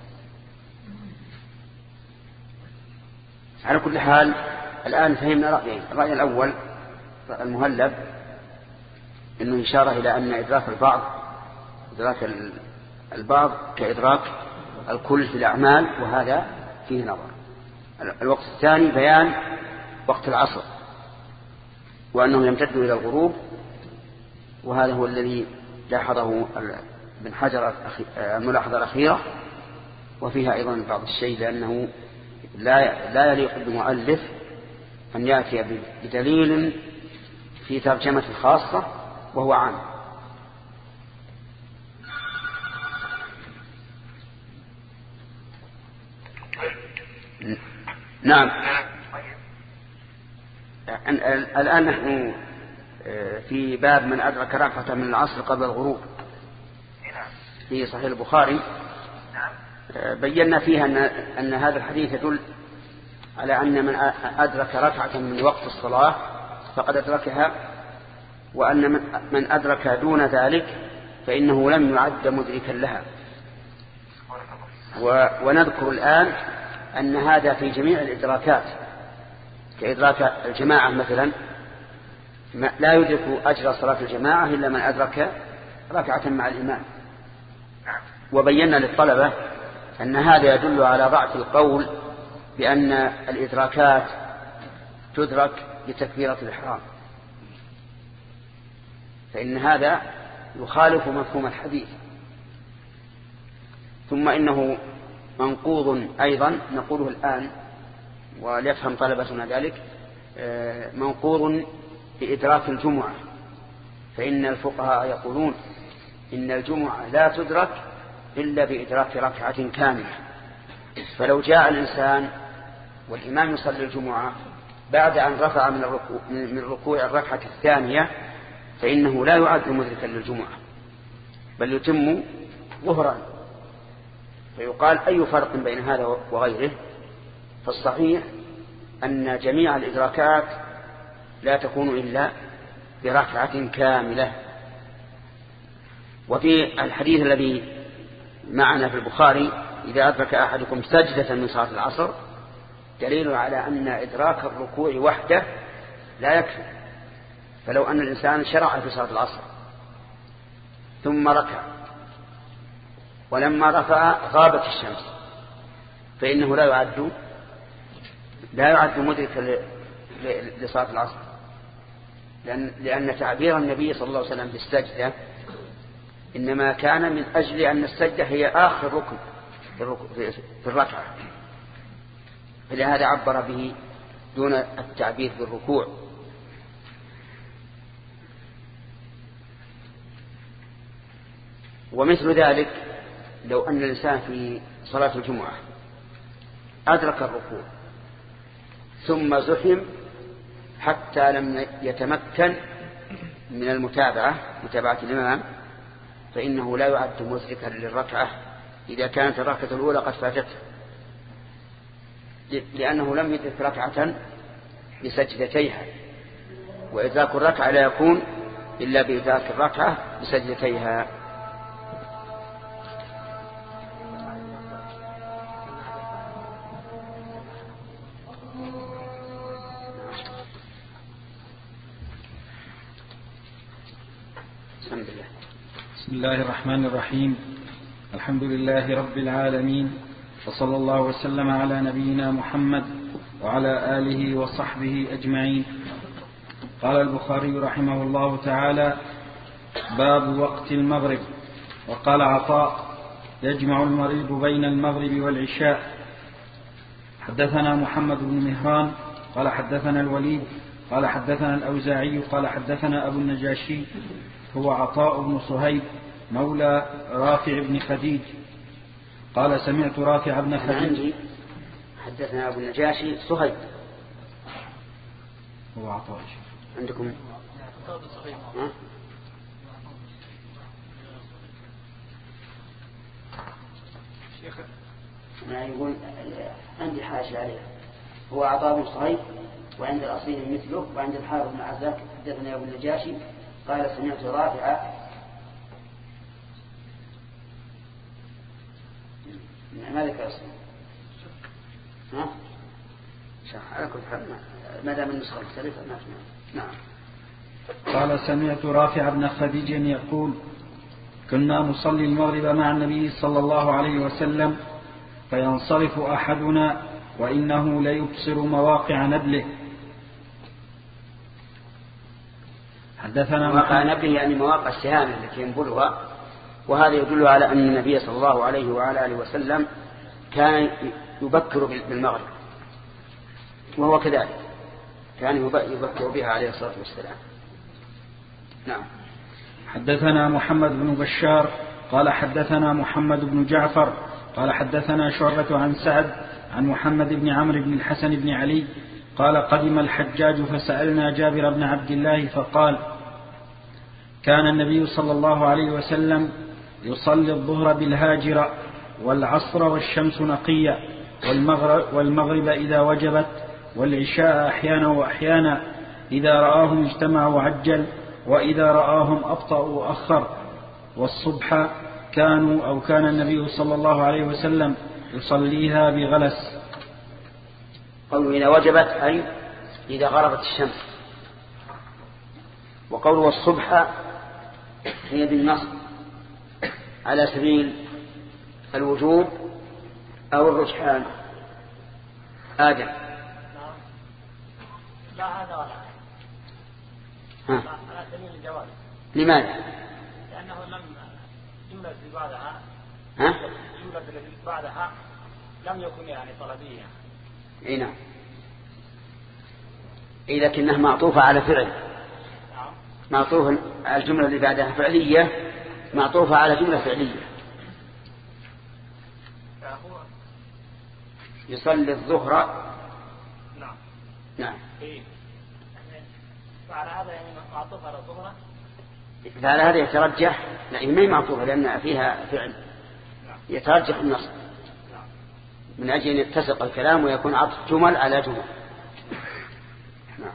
على كل حال الآن فهمنا رأيين. الرأي الأول المهلب أنه إشارة إلى أن إدراك البعض إدراك البعض كإدراك الكل في الأعمال، وهذا فيه نظر. الوقت الثاني بيان وقت العصر وأنه يمتد إلى الغروب، وهذا هو الذي لاحظه ابن حجر الملاحظة الأخيرة، وفيها أيضا بعض الشيء، لأنه لا لا يليق بالمؤلف أن يأتي بدليل في ترجمة خاصة وهو عام. نعم. الآن نحن في باب من أدرك ركعة من العصر قبل الغروب في صحيح البخاري. بينا فيها أن, أن هذا الحديث يدل على أن من أدرك ركعة من وقت الصلاة فقد أدركها، وأن من أدرك دون ذلك فإنه لم يعد مدركا لها. ونذكر الآن أن هذا في جميع الإدراكات، كإدراك الجماعة مثلا لا يدرك أجر صلاة الجماعة إلا من أدرك ركعة مع الإمام. وبينا للطلبة أن هذا يدل على ضعف القول بأن الإدراكات تدرك بتكبيرة الإحرام، فإن هذا يخالف مفهوم الحديث. ثم إنه منقوض أيضا نقوله الآن وليفهم طلبتنا ذلك، منقوض بإدراك الجمعة، فإن الفقهاء يقولون إن الجمعة لا تدرك إلا بإدراك ركعة كاملة. فلو جاء الإنسان والإمام يصلي الجمعة بعد أن رفع من الركوع, من ركوع الركعة الثانية فإنه لا يعد مدركا للجمعة بل يتم ظهرا. فيقال أي فرق بين هذا وغيره؟ فالصحيح أن جميع الإدراكات لا تكون إلا بركعة كاملة. وفي الحديث الذي معنا في البخاري إذا أدرك أحدكم سجدة من صلاة العصر دليل على أن إدراك الركوع وحده لا يكفي. فلو أن الإنسان شرع في صلاة العصر ثم ركع ولما رفع غابت الشمس فإنه لا يعد لا يعد مدركا لصلاة العصر، لأن, لأن تعبير النبي صلى الله عليه وسلم بالسجدة إنما كان من أجل أن السجدة هي آخر ركن في الركعة، فلهذا عبر به دون التعبير بالركوع. ومثل ذلك لو أن الإنسان في صلاة الجمعة أدرك الركوع ثم زحم حتى لم يتمكن من المتابعة متابعة الإمام فإنه لا يعد مدركا للركعة إذا كانت الركعة الأولى قد فاتته، لأنه لم يدرك ركعة بسجدتيها، وإدراك الركعة لا يكون إلا بإدراك الركعة بسجدتيها. بسم الله الرحمن الرحيم. الحمد لله رب العالمين، وصلى الله وسلم على نبينا محمد وعلى آله وصحبه أجمعين. قال البخاري رحمه الله تعالى: باب وقت المغرب. وقال عطاء: يجمع المريض بين المغرب والعشاء. حدثنا محمد بن مهران قال حدثنا الوليد قال حدثنا الأوزاعي قال حدثنا أبو النجاشي هو عطاء بن صهيب مولى رافع بن خديج قال: سمعت رافع بن خديج. حدثنا أبو النجاشي صهيب هو عطاء عندكم ها؟ يعني يقول عندي حاشة عليه هو عطاء بن صهيب، وعند الأصيل مثله، وعند الحارث بن عزاك حدثنا أبو النجاشي قال: سمعت رافع ما ذكر اسمه ها؟ على كل حال ما دام النسخة مختلفة ما في. نعم. قال: سمعت رافع بن خديج يقول: كنا نصلي المغرب مع النبي صلى الله عليه وسلم فينصرف أحدنا وإنه ليبصر مواقع نبله. حدثنا مواقع نبله يعني مواقع السهام التي ينبلها، وهذا يدل على أن النبي صلى الله عليه وعلى آله وسلم كان يبكر بالمغرب، وهو كذلك كان يبكر بها عليه الصلاة والسلام. نعم. حدثنا محمد بن بشار قال حدثنا محمد بن جعفر قال حدثنا شعبة عن سعد عن محمد بن عمرو بن الحسن بن علي قال: قدم الحجاج فسألنا جابر بن عبد الله فقال: كان النبي صلى الله عليه وسلم يصلي الظهر بالهاجرة والعصر والشمس نقية والمغرب, والمغرب إذا وجبت والعشاء أحيانا وأحيانا، إذا رآهم اجتمع وعجل وإذا رآهم أبطأ وأخر، والصبح كانوا أو كان النبي صلى الله عليه وسلم يصليها بغلس. قوله إذا وجبت أي إذا غربت الشمس، وقوله الصبح هي بالنصب على سبيل الوجوب أو الرجحان. آدم. لا هذا ولا ها. على سبيل الجواز. لماذا؟ لأنه لم جملة بعدها ها؟ جملة بعدها لم يكن يعني طلبية. اي نعم. اي لكنها معطوفة على فعل. نعم. معطوفة على الجملة اللي بعدها فعلية، معطوفة على جملة فعلية. يصلي الظهر. نعم. نعم. إيه. فعلى هذا يعني معطوفة على الظهر. فعلى هذا يترجح، لا ما هي معطوفة لأن فيها فعل. يترجح النص من أجل أن يتسق الكلام ويكون عطف جمل على جمل. نعم.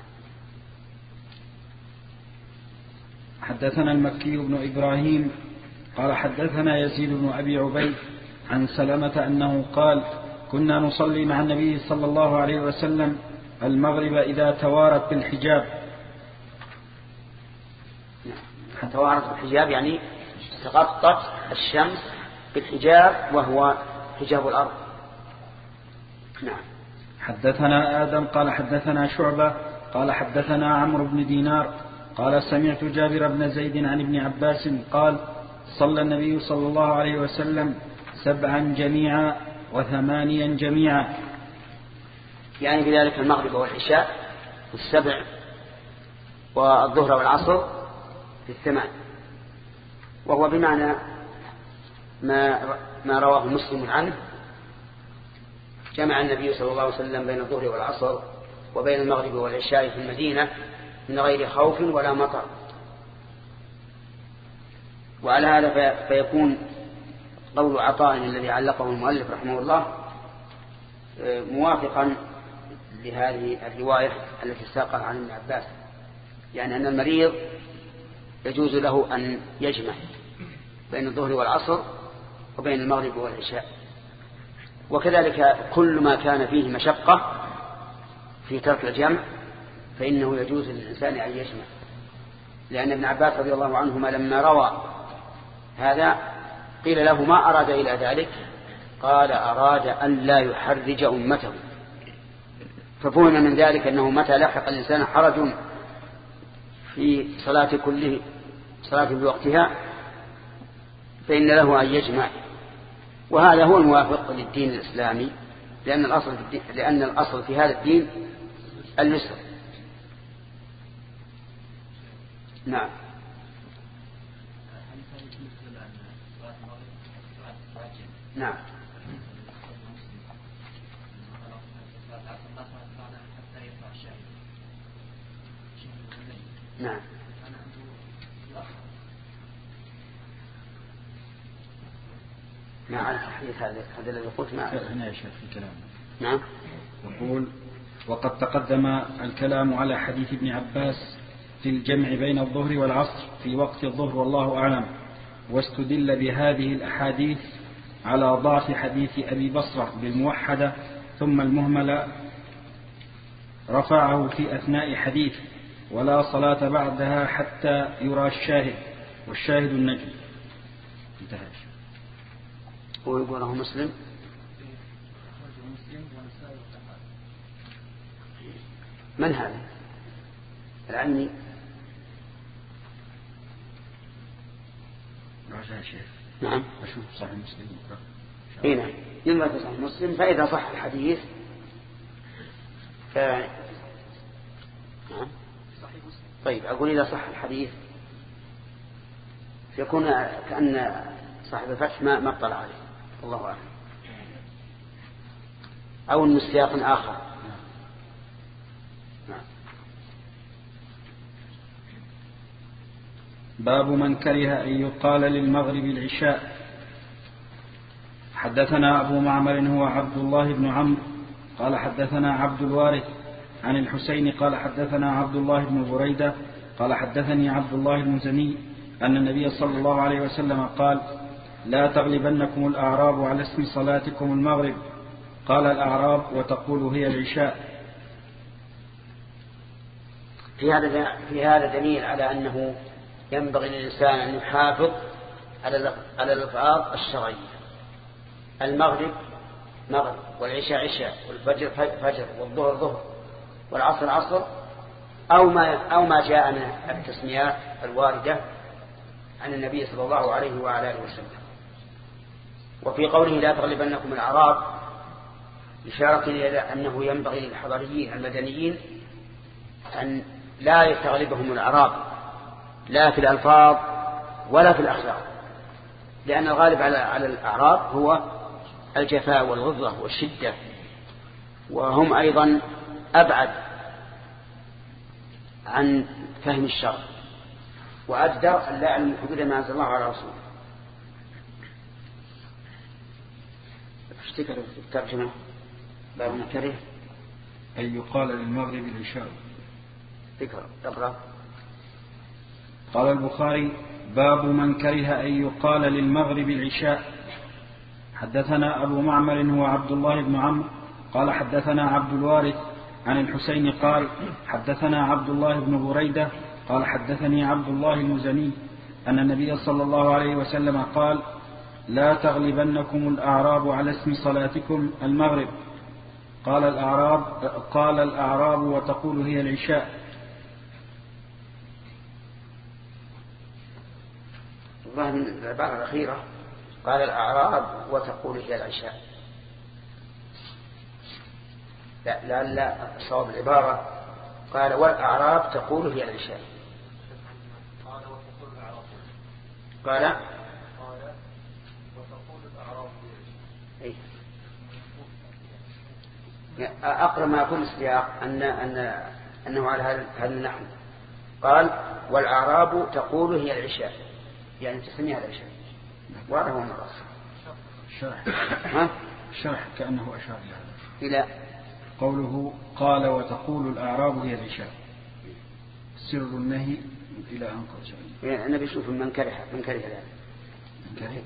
حدثنا المكي بن إبراهيم قال حدثنا يزيد بن أبي عبيد عن سلمة أنه قال: كنا نصلي مع النبي صلى الله عليه وسلم المغرب إذا توارت بالحجاب. توارت بالحجاب يعني تغطت الشمس بالحجاب وهو حجاب الأرض. نعم. حدثنا آدم قال حدثنا شعبة قال حدثنا عمرو بن دينار قال سمعت جابر بن زيد عن ابن عباس قال صلى النبي صلى الله عليه وسلم سبعا جميعا وثمانيا جميعا، يعني بذلك المغرب والعشاء والسبع والظهر والعصر في الثمان، وهو بمعنى ما ما رواه مسلم عنه. جمع النبي صلى الله عليه وسلم بين الظهر والعصر وبين المغرب والعشاء في المدينة من غير خوف ولا مطر. وعلى هذا فيكون قول عطاء الذي علقه المؤلف رحمه الله موافقا لهذه الرواية التي ساقها عن ابن عباس، يعني أن المريض يجوز له أن يجمع بين الظهر والعصر وبين المغرب والعشاء. وكذلك كل ما كان فيه مشقة في ترك الجمع فإنه يجوز للإنسان أن يجمع، لأن ابن عباس رضي الله عنهما لما روى هذا قيل له ما أراد إلى ذلك؟ قال أراد أن لا يحرج أمته. ففهم من ذلك أنه متى لحق الإنسان حرج في صلاة كله صلاة بوقتها فإن له أن يجمع، وهذا هو الموافق للدين الإسلامي، لأن الأصل في الدين لأن الأصل في هذا الدين اليسر. نعم. نعم. نعم. ما أعرف تحديث هذا هذا الذي قلت ما أعرف. هنا يا شيخ في الكلام. نعم. يقول وقد تقدم الكلام على حديث ابن عباس في الجمع بين الظهر والعصر في وقت الظهر والله أعلم، واستدل بهذه الأحاديث على ضعف حديث أبي بصرة بالموحدة ثم المهملة رفعه في أثناء حديث ولا صلاة بعدها حتى يرى الشاهد والشاهد النجم. انتهى. ويقوله مسلم. من هذا العلمي؟ راجع شيخ. نعم. أشوف صحيح مسلم. هنا ينظر في صحيح مسلم، فإذا صح الحديث ف... نعم. طيب أقول إذا صح الحديث يكون كأن صاحب الفتح ما ما اطلع عليه، الله أعلم، أو من سياق آخر. نعم. باب من كره أن يقال للمغرب العشاء. حدثنا أبو معمر هو عبد الله بن عمرو قال حدثنا عبد الوارث عن الحسين قال حدثنا عبد الله بن بريدة قال حدثني عبد الله المزني أن النبي صلى الله عليه وسلم قال لا تغلبنكم الأعراب على اسم صلاتكم المغرب. قال الأعراب وتقول هي العشاء. في هذا في هذا دليل على أنه ينبغي للإنسان أن يحافظ على على الألفاظ الشرعية. المغرب مغرب، والعشاء عشاء، والفجر فجر، والظهر ظهر، والعصر عصر، أو ما أو ما جاء من التسميات الواردة عن النبي صلى الله عليه وعلى آله وسلم. وفي قوله لا تغلبنكم الأعراب إشارة إلى أنه ينبغي للحضريين المدنيين أن لا يستغلبهم الأعراب لا في الألفاظ ولا في الأخلاق، لأن الغالب على على الأعراب هو الجفاء والغضة والشدة، وهم أيضا أبعد عن فهم الشرع وأجدر أن لا يعلم حدود ما أنزل الله على رسوله. افتكر في الترجمة باب من كره أن يقال للمغرب العشاء. ذكر تقرأ. قال البخاري باب من كره أن يقال للمغرب العشاء. حدثنا أبو معمر هو عبد الله بن عمرو قال حدثنا عبد الوارث عن الحسين قال حدثنا عبد الله بن بريدة قال حدثني عبد الله المزني أن النبي صلى الله عليه وسلم قال لا تغلبنكم الأعراب على اسم صلاتكم المغرب. قال الأعراب قال الأعراب وتقول هي العشاء. الظاهر من العبارة الأخيرة قال الأعراب وتقول هي العشاء. لا لا لا صواب العبارة قال والأعراب تقول هي العشاء. قال وتقول الأعراب قال قال وتقول الأعراب إيه؟ أقرب ما يكون السياق أن أن أنه على هذا النحو. قال والأعراب تقول هي العشاء يعني تسميها العشاء. وهذا هو مرة الشرح ها الشرح كأنه أشار إلى هذا إلى قوله قال وتقول الأعراب هي العشاء سر النهي إلى أن قال يعني النبي يشوف من كره من كره ذلك من كره.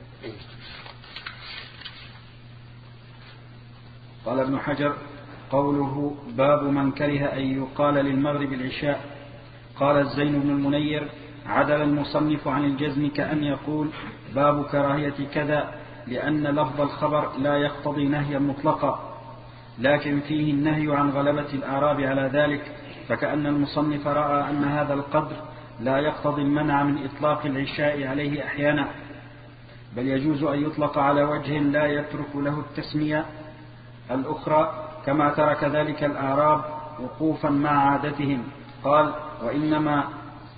قال ابن حجر قوله باب من كره أن يقال للمغرب العشاء. قال الزين بن المنير عدل المصنف عن الجزم كأن يقول باب كراهية كذا لأن لفظ الخبر لا يقتضي نهيا مطلقا لكن فيه النهي عن غلبة الأعراب على ذلك فكأن المصنف رأى أن هذا القدر لا يقتضي المنع من إطلاق العشاء عليه أحيانا بل يجوز أن يطلق على وجه لا يترك له التسمية الأخرى كما ترك ذلك الأعراب وقوفا مع عادتهم. قال وإنما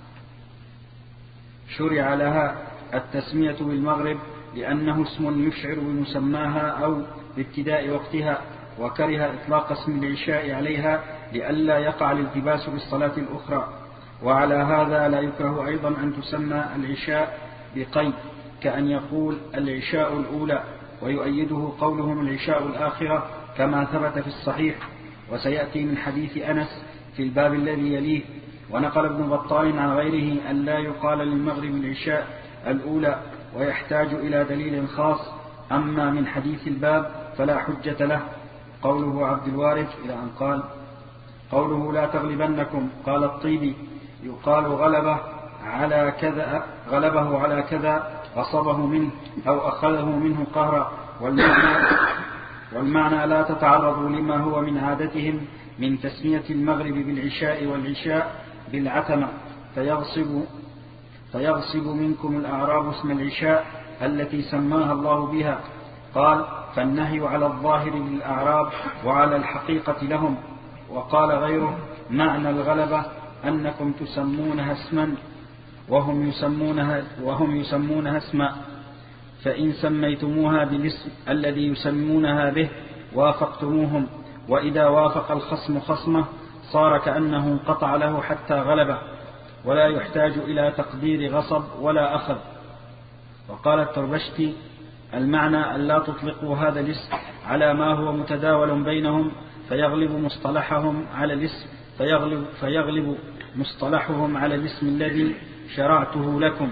شرع لها التسمية بالمغرب لأنه اسم يشعر بمسماها أو بابتداء وقتها وكره إطلاق اسم العشاء عليها لئلا يقع الالتباس بالصلاة الأخرى. وعلى هذا لا يكره أيضا أن تسمى العشاء بقيد كأن يقول العشاء الأولى ويؤيده قولهم العشاء الآخرة كما ثبت في الصحيح وسيأتي من حديث أنس في الباب الذي يليه. ونقل ابن بطال عن غيره أن لا يقال للمغرب العشاء الأولى ويحتاج إلى دليل خاص أما من حديث الباب فلا حجة له. قوله عبد الوارث إلى أن قال قوله لا تغلبنكم قال الطيبي يقال غلبه على كذا غلبه على كذا غصبه منه أو أخذه منه قهرا والمعنى, والمعنى لا تتعرضوا لما هو من عادتهم من تسمية المغرب بالعشاء والعشاء بالعتمة فيغصب, فيغصب منكم الأعراب اسم العشاء التي سماها الله بها. قال فالنهي على الظاهر للأعراب وعلى الحقيقة لهم. وقال غيره معنى الغلبة أنكم تسمونها اسما وهم يسمونها, وهم يسمونها اسما فإن سميتموها بالاسم الذي يسمونها به وافقتموهم وإذا وافق الخصم خصمه صار كأنه انقطع له حتى غلبه ولا يحتاج إلى تقدير غصب ولا أخذ. وقال التربشتي المعنى أن لا تطلقوا هذا الاسم على ما هو متداول بينهم فيغلب مصطلحهم على الاسم فيغلب, فيغلب مصطلحهم على الاسم الذي شرعته لكم.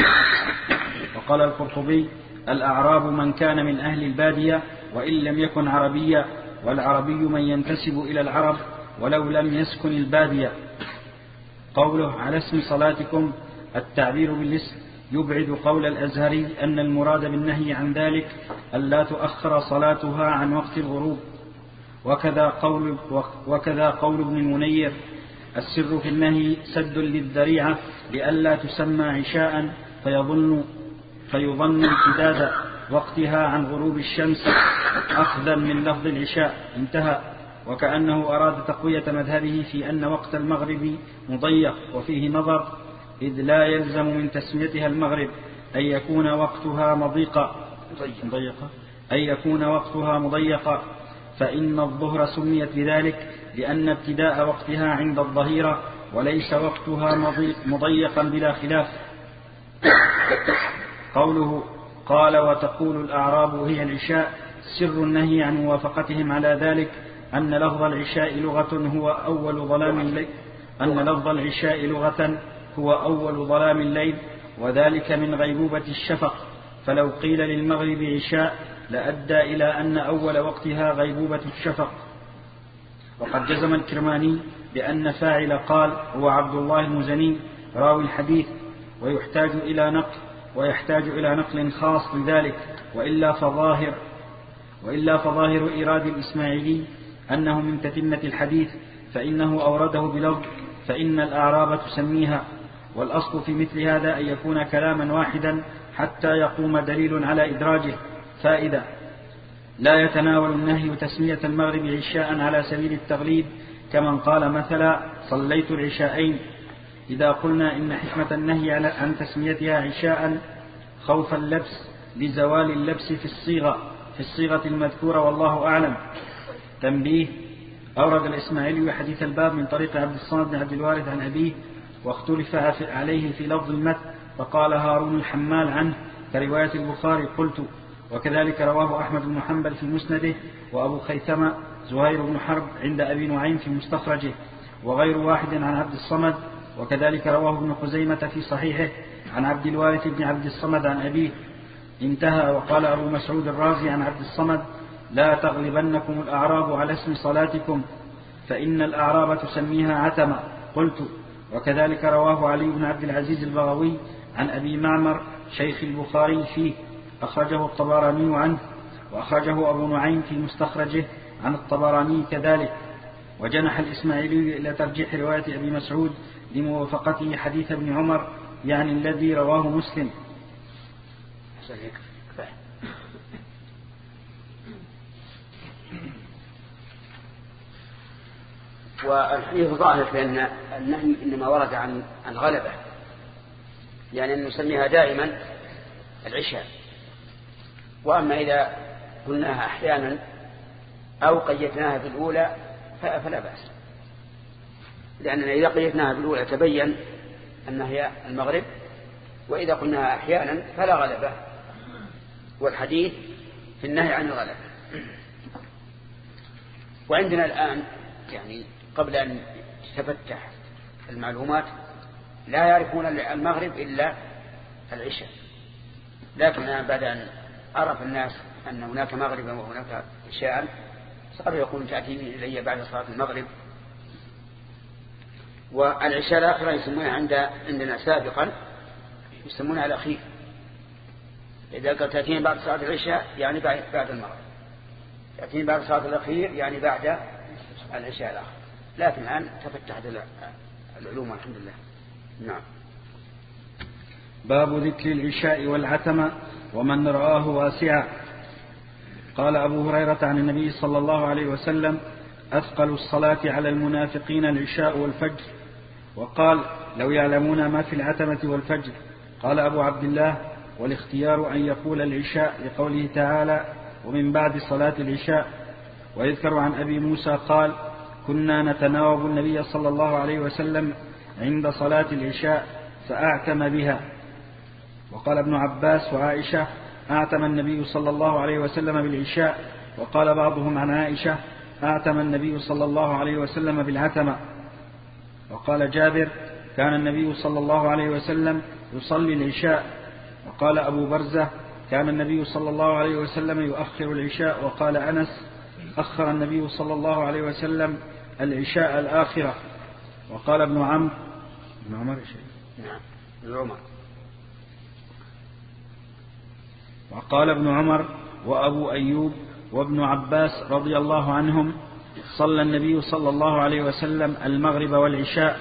وقال القرطبي الأعراب من كان من أهل البادية وإن لم يكن عربيا والعربي من ينتسب إلى العرب ولو لم يسكن البادية. قوله على اسم صلاتكم التعبير بالاسم يبعد قول الأزهري أن المراد بالنهي عن ذلك ألا تؤخر صلاتها عن وقت الغروب. وكذا قول, وكذا قول ابن المنير السر في النهي سد للذريعة لئلا تسمى عشاء فيظن, فيظن امتداد وقتها عن غروب الشمس أخذا من لفظ العشاء. انتهى. وكأنه أراد تقوية مذهبه في أن وقت المغرب مضيق وفيه نظر إذ لا يلزم من تسميتها المغرب أن يكون وقتها مضيقا مضيقا أن يكون وقتها مضيقا فإن الظهر سميت بذلك لأن ابتداء وقتها عند الظهيرة وليس وقتها مضيقا بلا خلاف. قوله قال وتقول الأعراب هي العشاء سر النهي عن موافقتهم على ذلك أن لفظ العشاء لغة هو أول ظلام الليل أن لفظ العشاء لغة هو أول ظلام الليل وذلك من غيبوبة الشفق فلو قيل للمغرب عشاء لأدى إلى أن أول وقتها غيبوبة الشفق. وقد جزم الكرماني بأن فاعل قال هو عبد الله المزني راوي الحديث، ويحتاج إلى نقل ويحتاج إلى نقل خاص لذلك، وإلا فظاهر وإلا فظاهر إيراد الإسماعيلي أنه من تتمة الحديث، فإنه أورده بلفظ فإن الأعراب تسميها. والأصل في مثل هذا أن يكون كلاما واحدا حتى يقوم دليل على إدراجه. فائدة: لا يتناول النهي تسمية المغرب عشاء على سبيل التغليب، كمن قال مثلا صليت العشاءين، إذا قلنا إن حكمة النهي عن تسميتها عشاء خوف اللبس لزوال اللبس في الصيغة في الصيغة المذكورة، والله أعلم. تنبيه: أورد الإسماعيلي حديث الباب من طريق عبد الصمد بن عبد الوارث عن أبيه، واختلف عليه في لفظ المتن، فقال هارون الحمال عنه كرواية البخاري قلت. وكذلك رواه أحمد بن حنبل في مسنده، وأبو خيثمة زهير بن حرب عند أبي نعيم في مستخرجه، وغير واحد عن عبد الصمد. وكذلك رواه ابن خزيمة في صحيحه عن عبد الوارث بن عبد الصمد عن أبيه. انتهى. وقال أبو مسعود الرازي عن عبد الصمد: لا تغلبنكم الأعراب على اسم صلاتكم، فإن الأعراب تسميها عتمة. قلت. وكذلك رواه علي بن عبد العزيز البغوي عن أبي معمر شيخ البخاري فيه، أخرجه الطبراني عنه، وأخرجه أبو نعيم في مستخرجه عن الطبراني كذلك. وجنح الإسماعيلي إلى ترجيح رواية أبي مسعود لموافقته حديث ابن عمر، يعني الذي رواه مسلم. والحديث ظاهر بأن النهي إنما ورد عن عن غلبة، يعني أن نسميها دائما العشاء. وأما إذا قلناها أحيانا أو قيدناها بالأولى فلا بأس، لأننا إذا قيدناها بالأولى تبين أنها هي المغرب، وإذا قلناها أحيانا فلا غلبة، والحديث في النهي عن الغلبة. وعندنا الآن يعني قبل أن تفتح المعلومات لا يعرفون المغرب إلا العشاء، لكن بعد أن عرف الناس أن هناك مغربا وهناك عشاء صار يقول تأتي إلي بعد صلاة المغرب. والعشاء الآخرة يسمونها عند عندنا سابقا يسمونها الأخير. إذا قال تأتين بعد صلاة العشاء يعني بعد المغرب، تأتين بعد صلاة الأخير يعني بعد العشاء الآخر. لكن الآن تفتحت العلوم الحمد لله. نعم. باب ذكر العشاء والعتمة ومن رآه واسعا. قال أبو هريرة عن النبي صلى الله عليه وسلم: أثقل الصلاة على المنافقين العشاء والفجر. وقال: لو يعلمون ما في العتمة والفجر. قال أبو عبد الله: والاختيار أن يقول العشاء لقوله تعالى: ومن بعد صلاة العشاء. ويذكر عن أبي موسى قال: كنا نتناوب النبي صلى الله عليه وسلم عند صلاة العشاء فأعتم بها. وقال ابن عباس وعائشة: أعتم النبي صلى الله عليه وسلم بالعشاء. وقال بعضهم عن عائشة: أعتم النبي صلى الله عليه وسلم بالعتمة. وقال جابر: كان النبي صلى الله عليه وسلم يصلي العشاء. وقال أبو برزة: كان النبي صلى الله عليه وسلم يؤخر العشاء. وقال أنس: أخر النبي صلى الله عليه وسلم العشاء الآخرة. وقال ابن عمرو ابن عمر نعم ابن عمر وقال ابن عمر وأبو أيوب وابن عباس رضي الله عنهم: صلى النبي صلى الله عليه وسلم المغرب والعشاء.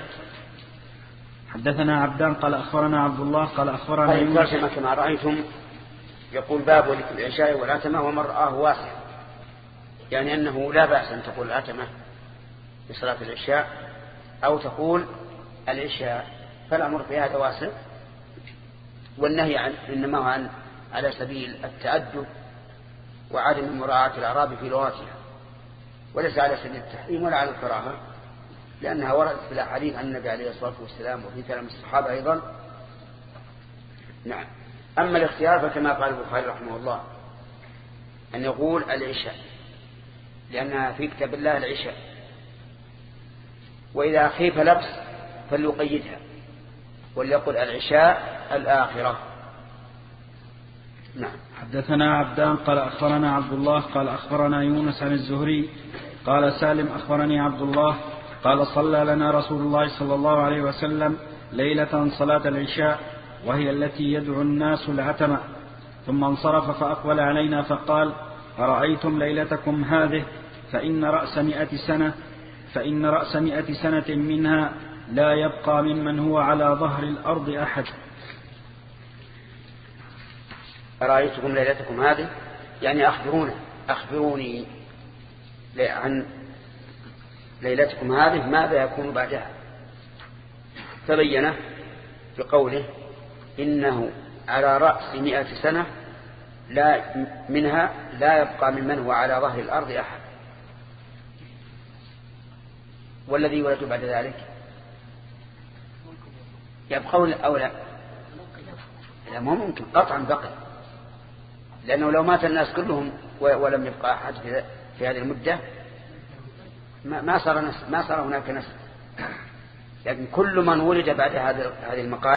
حدثنا عبدان قال أخبرنا عبد الله قال أخبرنا يونس. كما رأيتم يقول باب ذكر العشاء والعتمة ومن رآه واسع، يعني أنه لا بأس أن تقول العتمة في صلاة العشاء أو تقول العشاء، فالأمر في هذا واسع، والنهي عن إنما هو عن على سبيل التأدب وعدم مراعاة الأعراب في لغاتها، وليس على سبيل التحريم ولا على الكراهة، لأنها وردت في الأحاديث عن النبي عليه الصلاة والسلام وفي كلام الصحابة أيضا. نعم. أما الاختيار فكما قال البخاري رحمه الله أن يقول العشاء، لأنها في كتاب الله العشاء، وإذا خيف لبس فليقيدها وليقل العشاء الآخرة. نعم. حدثنا عبدان قال أخبرنا عبد الله قال أخبرنا يونس عن الزهري قال سالم أخبرني عبد الله قال صلى لنا رسول الله صلى الله عليه وسلم ليلة صلاة العشاء وهي التي يدعو الناس العتمة، ثم انصرف فأقبل علينا فقال: أرأيتم ليلتكم هذه فإن رأس مئة سنة فإن رأس مئة سنة منها لا يبقى ممن هو على ظهر الأرض أحد. أرأيتكم ليلتكم هذه يعني أخبرونا أخبروني عن ليلتكم هذه ماذا يكون بعدها. تبين بقوله إنه على رأس مئة سنة لا منها لا يبقى ممن هو على ظهر الأرض أحد. والذي يولد بعد ذلك يبقون أو لا؟ لا مو ممكن قطعا بقي، لأنه لو مات الناس كلهم ولم يبقى أحد في هذه المدة ما صار نسل، ما صار هناك نسل. لكن كل من ولد بعد هذه المقام